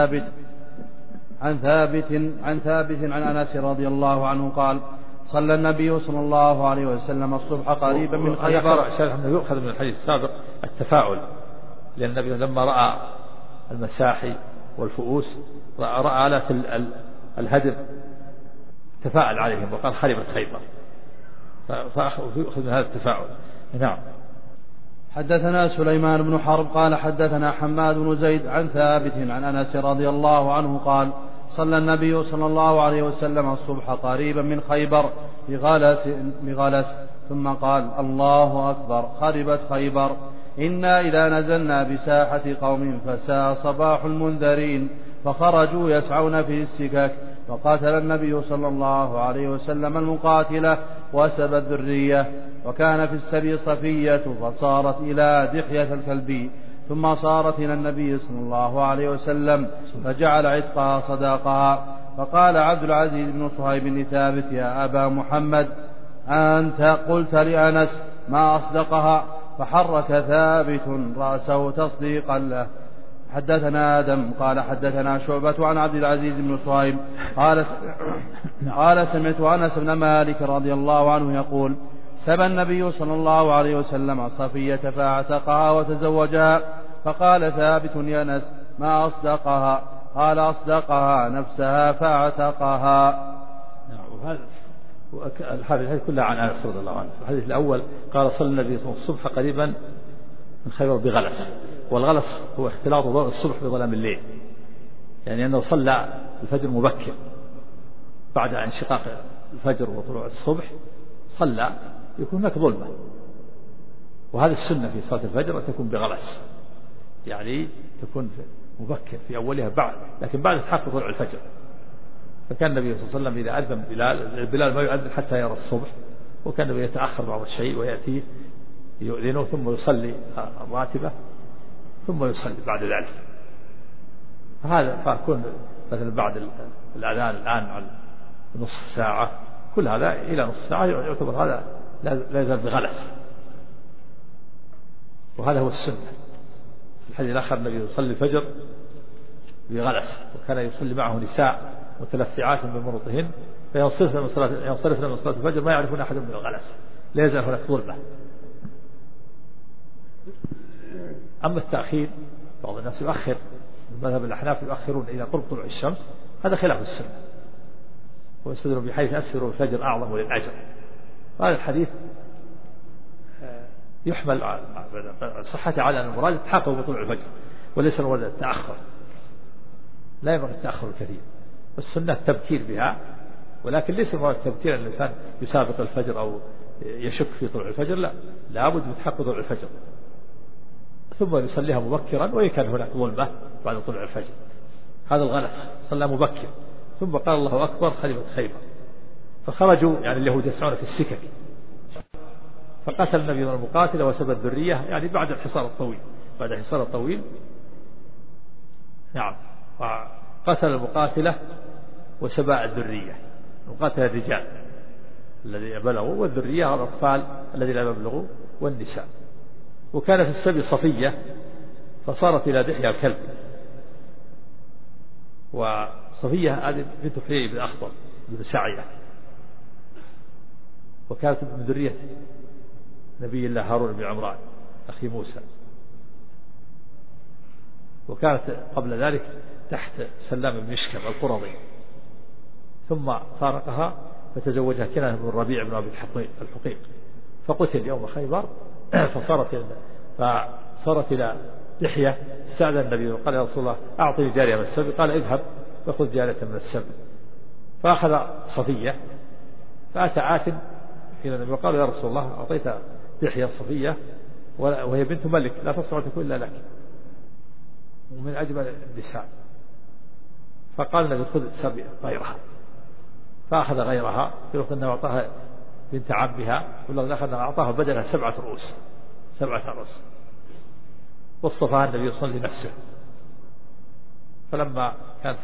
عن ثابت عن أنس رضي الله عنه قال صلى النبي صلى الله عليه وسلم الصبح قريبا من خيبر. يؤخذ من الحديث السابق التفاعل، لأن النبي لما رأى المساحي والفؤوس رأى آلات الهدم تفاعل عليهم وقال خربت خيبر، فيؤخذ من هذا التفاعل. نعم. حدثنا سليمان بن حرب قال حدثنا حماد بن زيد عن ثابت عن أنس رضي الله عنه قال صلى النبي صلى الله عليه وسلم الصبح قريبا من خيبر بغلس ثم قال الله أكبر خربت خيبر، إنا إذا نزلنا بساحة قوم فساء صباح المنذرين، فخرجوا يسعون في السكك، فقاتل النبي صلى الله عليه وسلم المقاتلة وسب الذرية، وكان في السبي صفية فصارت إلى دحية الكلبي، ثم صارت إلى النبي صلى الله عليه وسلم فجعل عتقها صداقها. فقال عبد العزيز بن صهيب لثابت يا أبا محمد أنت قلت لأنس ما أصدقها؟ فحرك ثابت رأسه تصديقا له. حدثنا آدم قال حدثنا شعبة عن عبد العزيز بن صهيب قال سمعت أنس بن مالك رضي الله عنه يقول سبى النبي صلى الله عليه وسلم صفية فاعتقها وتزوجها. فقال ثابت يا أنس ما أصدقها؟ قال أصدقها نفسها فاعتقها. الحديث كلها عن أنس رضي الله عنه. الحديث الأول قال صلى النبي صلى الله عليه وسلم الصبح قريبا من خيبر بغلس، والغلس هو اختلاط ضوء الصبح بظلام الليل، يعني أنه صلى الفجر مبكر بعد انشقاق الفجر وطلوع الصبح، صلى يكون هناك ظلمة، وهذا السنة في صلاة الفجر أن تكون بغلس، يعني تكون مبكر في أولها بعد، لكن بعد تحقق طلوع الفجر. فكان النبي صلى الله عليه وسلم إذا أذن بلال ما يؤذن حتى يرى الصبح، وكان النبي يتأخر بعض الشيء ويأتيه يؤذنه ثم يصلي الراتبة ثم يصلي بعد ذلك. هذا فأكون مثلا بعد الأذان الآن على نصف ساعة، كل هذا إلى نصف ساعة يعتبر هذا لا يزال بغلس، وهذا هو السنة. الحديث الآخر النبي يصلي الفجر بغلس، وكان يصلي معه نساء متلفعات بمرطهن فينصرفن من صلاة الفجر ما يعرفون أحد من الغلس، لا يزال هناك ظلمة. أما التأخير بعض الناس يؤخر، مذهب الأحناف يؤخرون إلى قرب طلوع الشمس، هذا خلاف السنة، ويستدلون بحيث أسفروا الفجر أعظم للأجر. هذا الحديث يحمل صحته على أن المراد التحقق بطلوع الفجر وليس المراد التأخر، لا ينبغي التأخر الكثير، والسنة التبكير بها، ولكن ليس المراد التبكير أن الإنسان يسابق الفجر أو يشك في طلوع الفجر، لا، لابد من تحقق طلوع الفجر ثم يصليها مبكرا، وإن كان هناك ظلمة بعد طلوع الفجر. هذا الغلس صلى مبكر، ثم قال الله أكبر خليفة خيبر، فخرجوا يعني اليهود يسعون في السكك، فقتل النبي المقاتل وسبى الذرية، يعني بعد الحصار الطويل، بعد الحصار الطويل نعم، قتل المقاتلة وسبى الذرية. المقاتلة الرجال الذين بلغوا، والذرية الأطفال الذين لا يبلغوا والنساء. وكان في السبي صفية فصارت إلى دحية الكلب، وصفية هذه بنت حيي بن أخطر بن سعية، وكانت من ذرية نبي الله هارون بن عمران أخي موسى، وكانت قبل ذلك تحت سلام بن مشكم القرظي، ثم فارقها فتزوجها كنانة بن الربيع بن أبي الحقيق، فقتل يوم خيبر. فصارت إلى دحية، استأذن النبي وقال يا رسول الله أعطني جارية من السبي، قال اذهب فخذ جارية من السبي، فأخذ صفية، فأتى آت إلى النبي وقال يا رسول الله أعطيت دحية صفية وهي بنت ملك لا تصنع تكون إلا لك ومن أجمل النساء، فقال النبي خذ سبي غيرها، فأخذ غيرها، يقول أنه أعطاها بنت عمها، والله أخذ أعطاها بدلها 7 رؤوس، 7 رؤوس، واصطفاها النبي صلى الله عليه وسلم لنفسه. فلما كان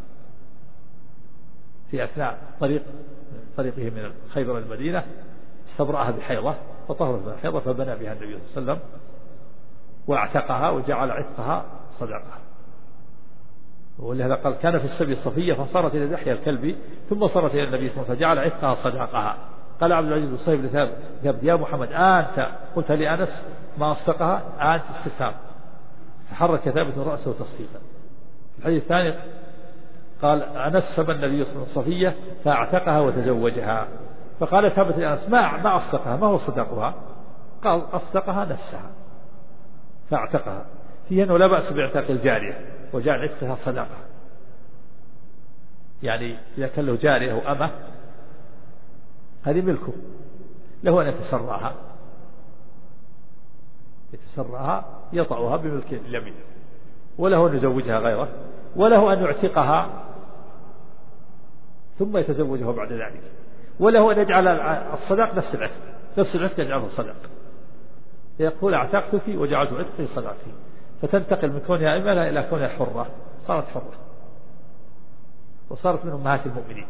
في أثناء طريقه من خيبر المدينة استبرأها بحيضة فطهرت من الحيضة، فبنى بها النبي صلى الله عليه وسلم واعتقها وجعل عتقها صدقها. ولهذا قال كان في السبي صفية فصارت إلى دحية الكلب ثم صارت إلى النبي صلى الله عليه وسلم فجعل عتقها صدقها. قال عبد العزيز بن صهيب ثابت يا محمد أنت قلت لأنس ما أصدقها؟ أنت استفهام. فحرك ثابت رأسه تصديقا. الحديث الثاني قال أنس سبى النبي صلى الله عليه وسلم صفية فاعتقها وتزوجها، فقال ثابت لأنس ما أصدقها، ما هو صدقها؟ قال أصدقها نفسها فاعتقها، فيه أنه لا بأس باعتاق الجارية وجعل عتقها صدقة، يعني إذا كان له جارية أو أمة هذه ملكه، له أن يتسرعها يطأها بملك اليمين، وله أن يزوجها غيره، وله أن يعتقها ثم يتزوجها بعد ذلك، وله أن يجعل الصداق نفس العتق يجعله صداق، يقول اعتقتك وجعلت عتقي صداقي، فتنتقل من كونها إمالة إلى كونها حرة، صارت حرة وصارت من أمهات المؤمنين.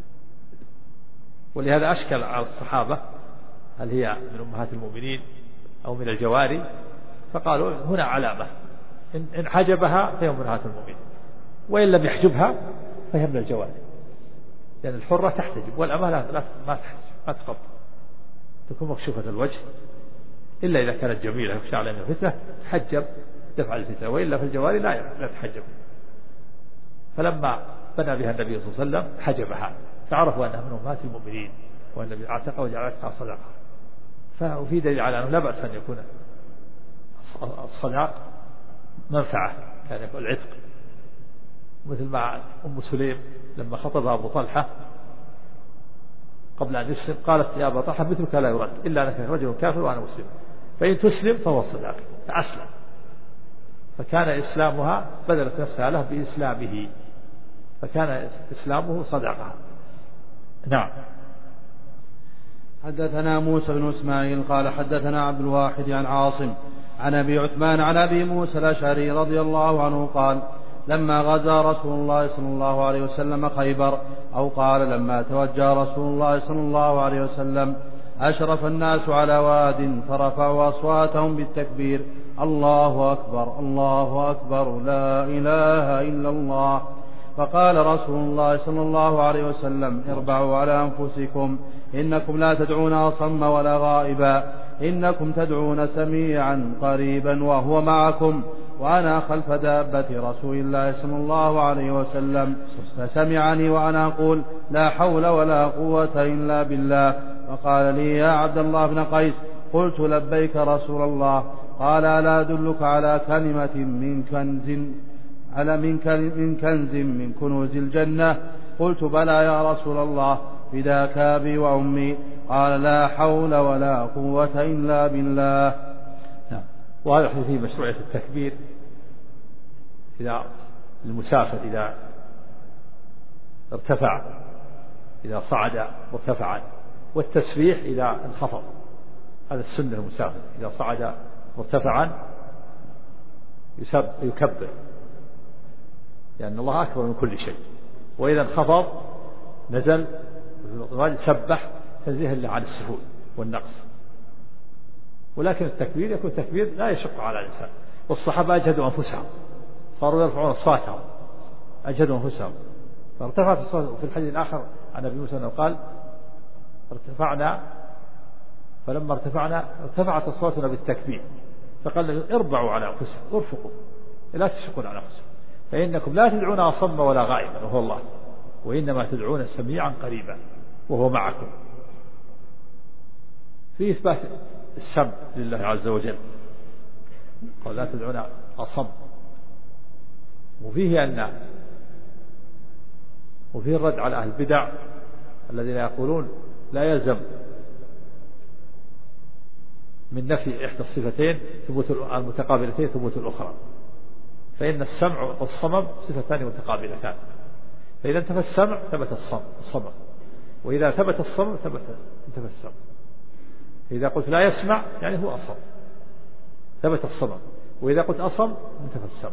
ولهذا أشكل على الصحابة هل هي من أمهات المؤمنين أو من الجواري، فقالوا هنا علامة، إن حجبها فهي أمهات المؤمنين، وإن لم يحجبها فهي من الجواري، لأن الحرة تحتجب والأمة ما تحتجب، ما تغطى، تكون مكشوفة الوجه، إلا إذا كانت جميلة يخشى عليها الفتنة تحجب دفع الفتنة، وإلا في الجواري لا تحجب. فلما بنى بها النبي صلى الله عليه وسلم حجبها، فعرفوا أنها من أمهات المؤمنين، والنبي اعتق وجعلتها صدقة. وفي دليل على أنه لا بأس أن يكون الصداق منفعة، كان يقول العتق، مثل ما أم سليم لما خطبها أبو طلحة قبل أن يسلم قالت يا أبا طلحة مثلك لا يرد إلا أنك رجل كافر وأنا مسلم، فإن تسلم فهو الصداق، فأسلم، فكان إسلامها بذلت نفسها له بإسلامه، فكان إسلامه صدقة. نعم. حدثنا موسى بن إسماعيل قال حدثنا عبد الواحد عن عاصم عن أبي عثمان عن أبي موسى الأشعري رضي الله عنه قال لما غزا رسول الله صلى الله عليه وسلم خيبر، أو قال لما توجه رسول الله صلى الله عليه وسلم، أشرف الناس على واد فرفعوا أصواتهم بالتكبير: الله أكبر الله أكبر لا إله إلا الله. فقال رسول الله صلى الله عليه وسلم: اربعوا على أنفسكم، إنكم لا تدعون أصم ولا غائبا، إنكم تدعون سميعا قريبا وهو معكم، وأنا خلف دابة رسول الله صلى الله عليه وسلم، فسمعني وأنا أقول: لا حول ولا قوة إلا بالله. فقال لي: يا عبد الله بن قيس. قلت: لبيك رسول الله. قال: ألا أدلك على كلمة من كنز من كنوز الجنة؟ قلت: بلى يا رسول الله، فداك أبي وأمي. قال: لا حول ولا قوة إلا بالله. وهذا فيه مشروعية التكبير إذا المسافر إذا ارتفع، إذا صعد مرتفعا، والتسبيح إذا انخفض، هذا السنة المسافر إذا صعد مرتفعا يكبر، لأن الله أكبر من كل شيء، وإذا انخفض نزل سبح تنزيها له عن السهول والنقص. ولكن التكبير يكون تكبير لا يشق على الإنسان، والصحابة أجهدوا أنفسهم، صاروا يرفعون أصواتهم، أجهدوا أنفسهم، فارتفعت الصوت. في الحديث الآخر عن أبي موسى قال: فلما ارتفعت أصواتنا بالتكبير، فقال: اربعوا على أنفسكم، ارفقوا، لا تشقون على أنفسكم، فإنكم لا تدعون أصم ولا غائبا وهو الله، وإنما تدعون سميعا قريبا وهو معكم. في إثبات السمع لله عز وجل، قال: لا تدعون أصم. وفيه الرد على أهل البدع الذين يقولون لا يلزم من نفي إحدى الصفتين ثبوت المتقابلتين ثبوت الأخرى، فإن السمع والصمم صفتان متقابلتان، فإذا انتفى السمع ثبت الصمم، وإذا ثبت الصمم انتفى السمع. إذا قلت لا يسمع يعني هو أصم، ثبت الصمم، وإذا قلت أصم انتفى السمع،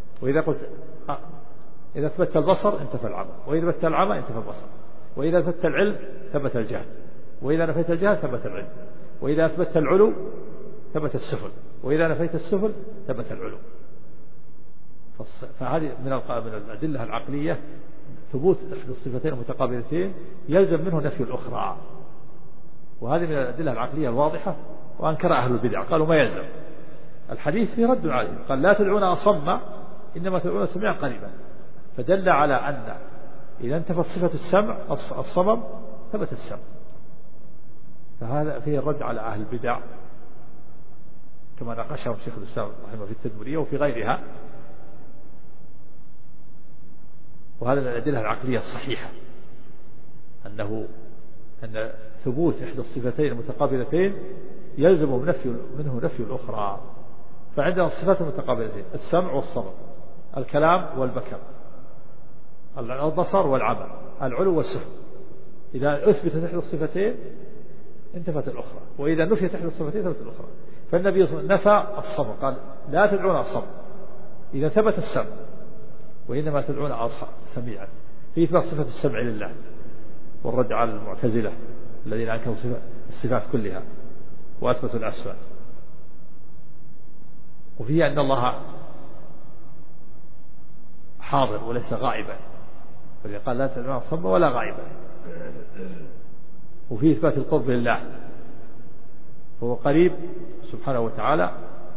إذا ثبت البصر انتفى العمى، وإذا ثبت العمى انتفى البصر، وإذا ثبت العلم ثبت الجهل، وإذا نفيت الجهل ثبت العلم، وإذا أثبت العلو ثبت السفل، وإذا نفيت السفل ثبت العلو. فهذه من الأدلة العقلية ثبوت إحدى الصفتين المتقابلتين يلزم منه نفي الأخرى، وهذه من الأدلة العقلية الواضحة، وأنكر أهل البدع قالوا ما يلزم. الحديث فيه رد عليه، قال: لا تدعون أصم إنما تدعون سميعا قريبا، فدل على أن إذا انتفت صفة السمع الصمم ثبت السمع. فهذا فيه الرد على أهل البدع كما ناقشهم شيخ الإسلام رحمه في التدمرية وفي غيرها. وهذا من الأدلة العقلية الصحيحة أن ثبوت إحدى الصفتين المتقابلتين يلزم منه نفي الأخرى. فعندنا الصفات المتقابلتين: السمع والصمم، الكلام والبكر، البصر والعمى، العلو والسفل. إذا أثبتت إحدى الصفتين انتفت الأخرى، وإذا نفيت إحدى الصفتين ثبت الأخرى. فالنبي صلى الله عليه وسلم نفى الصمم، قال: لا تدعون الصمم إذا ثبت السمع، وإنما تدعون سميعا، في إثبات صفة السمع لله، والرد على المعتزلة الذين أنكروا الصفات كلها وأثبتوا الأسماء. وفيه أن الله حاضر وليس غائبا، قال لا تدعوا صم ولا غائبا. وفيه إثبات القرب لله، هو قريب سبحانه وتعالى،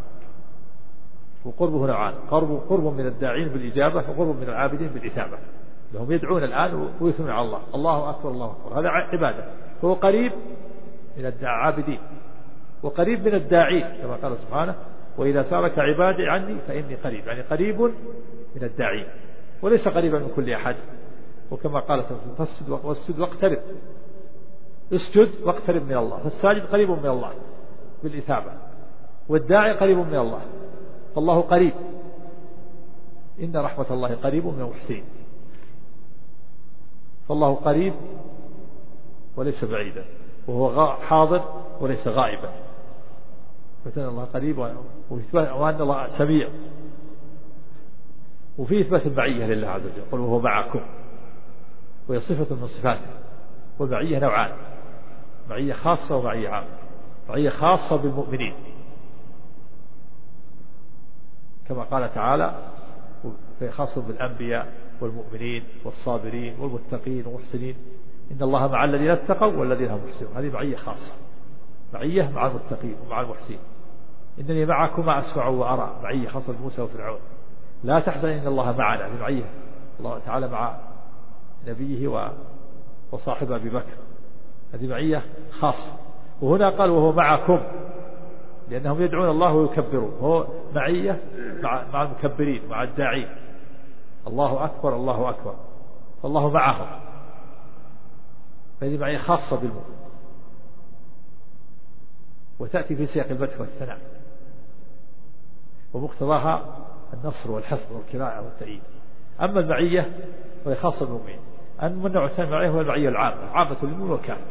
وقربه نوعان: قرب من الداعين بالإجابة، وقرب من العابدين بالإثابة. هم يدعون الآن ويثنون على الله، الله أكبر الله أكبر، هذا عبادة. هو قريب من العابدين وقريب من الداعين، كما قال سبحانه: وإذا سألك عبادي عني فإني قريب، يعني قريب من الداعين وليس قريبا من كل أحد. وكما قال: فاسجد واقترب، اسجد واقترب من الله، فالساجد قريب من الله بالإثابة، والداعي قريب من الله، فالله قريب. إن رحمة الله قريب من المحسنين، فالله قريب وليس بعيدا، وهو حاضر وليس غائبا، فإن الله قريب، وأن الله سميع. وفي إثبات المعية لله عز وجل، قل وهو معكم، وهي صفة من صفاته. والمعية نوعان: معية خاصة ومعية عامة. معية خاصة بالمؤمنين، كما قال تعالى: خاصة بالأنبياء والمؤمنين والصابرين والمتقين والمحسنين، إن الله مع الذين اتقوا والذين هم محسنون. هذه معية خاصة، معية مع المتقين ومع المحسنين. إنني معكما أسمع وأرى، معية خاصة بموسى وفرعون. لا تحزن إن الله معنا، في معية الله تعالى مع نبيه وصاحب أبي بكر، هذه معية خاصة. وهنا قال وهو معكم، لأنهم يدعون الله ويكبرون، هو معية مع المكبرين مع الداعين، الله أكبر الله أكبر، فالله معهم، فهذه معية خاصة بالمؤمن، وتأتي في سياق المدح والثناء، ومقتضاها النصر والحفظ والكراءة والتأييد. أما المعية وهي خاصة بالمؤمنين. أما النوع الثاني المعية هو المعية العامة، عامة للمؤمن والكافر،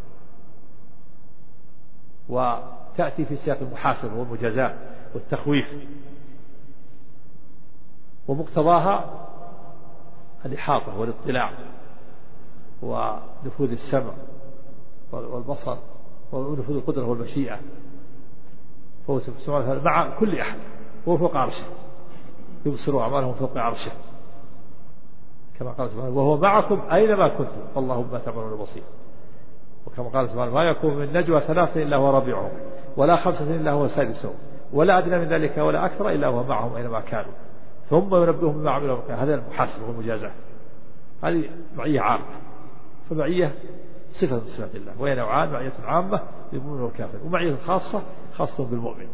وتأتي في سياق المحاسبة والمجازاة والتخويف، ومقتضاها الإحاطة والاطلاع ونفوذ السمع والبصر ونفوذ القدرة والمشيئة، فهو سبحانه وتعالى مع كل أحد، هو فوق عرشه، يبصر أعمالهم فوق عرشه، كما قال سبحانه: وهو معكم أينما كنتم والله بما تعملون بصير. وكما قال سبحانه: ما يكون من نجوى ثلاثة إلا هو رابعهم، ولا خمسة إلا هو سادسهم، ولا أدنى من ذلك ولا أكثر إلا هو معهم أينما كانوا، ثم ينبئهم بما عملوا. هذا المحاسبة والمجازاة، هذه معية عامة. فمعية صفة من صفات الله، وهي نوعان: معية عامة للمؤمن والكافر، ومعية خاصة بالمؤمن.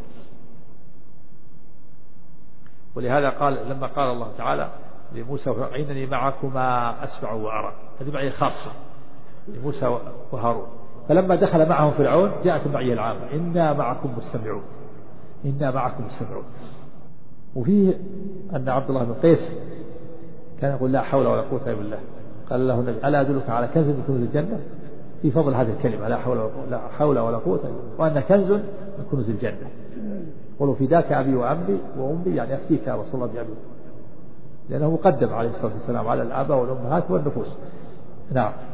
ولهذا قال لما قال الله تعالى لموسى: إنني معكما أسمع وأرى، هذه معية خاصة لموسى وهارون. فلما دخل معهم فرعون جاءت المعية العامة: إنا معكم مستمعون، إنا معكم مستمعون. وفيه أن عبد الله بن قيس كان يقول: لا حول ولا قوة إلا بالله. قال له النبي: ألا أدلك على كنز من كنوز الجنة؟ في فضل هذه الكلمة: لا حول ولا قوة إلا بالله، وأن كنز من كنوز الجنة. قولوا: فداك أبي وأمي، يعني أفتيك يا رسول الله بأبي، لأنه مقدم عليه الصلاة والسلام على الآباء والأمهات والنفوس. نعم.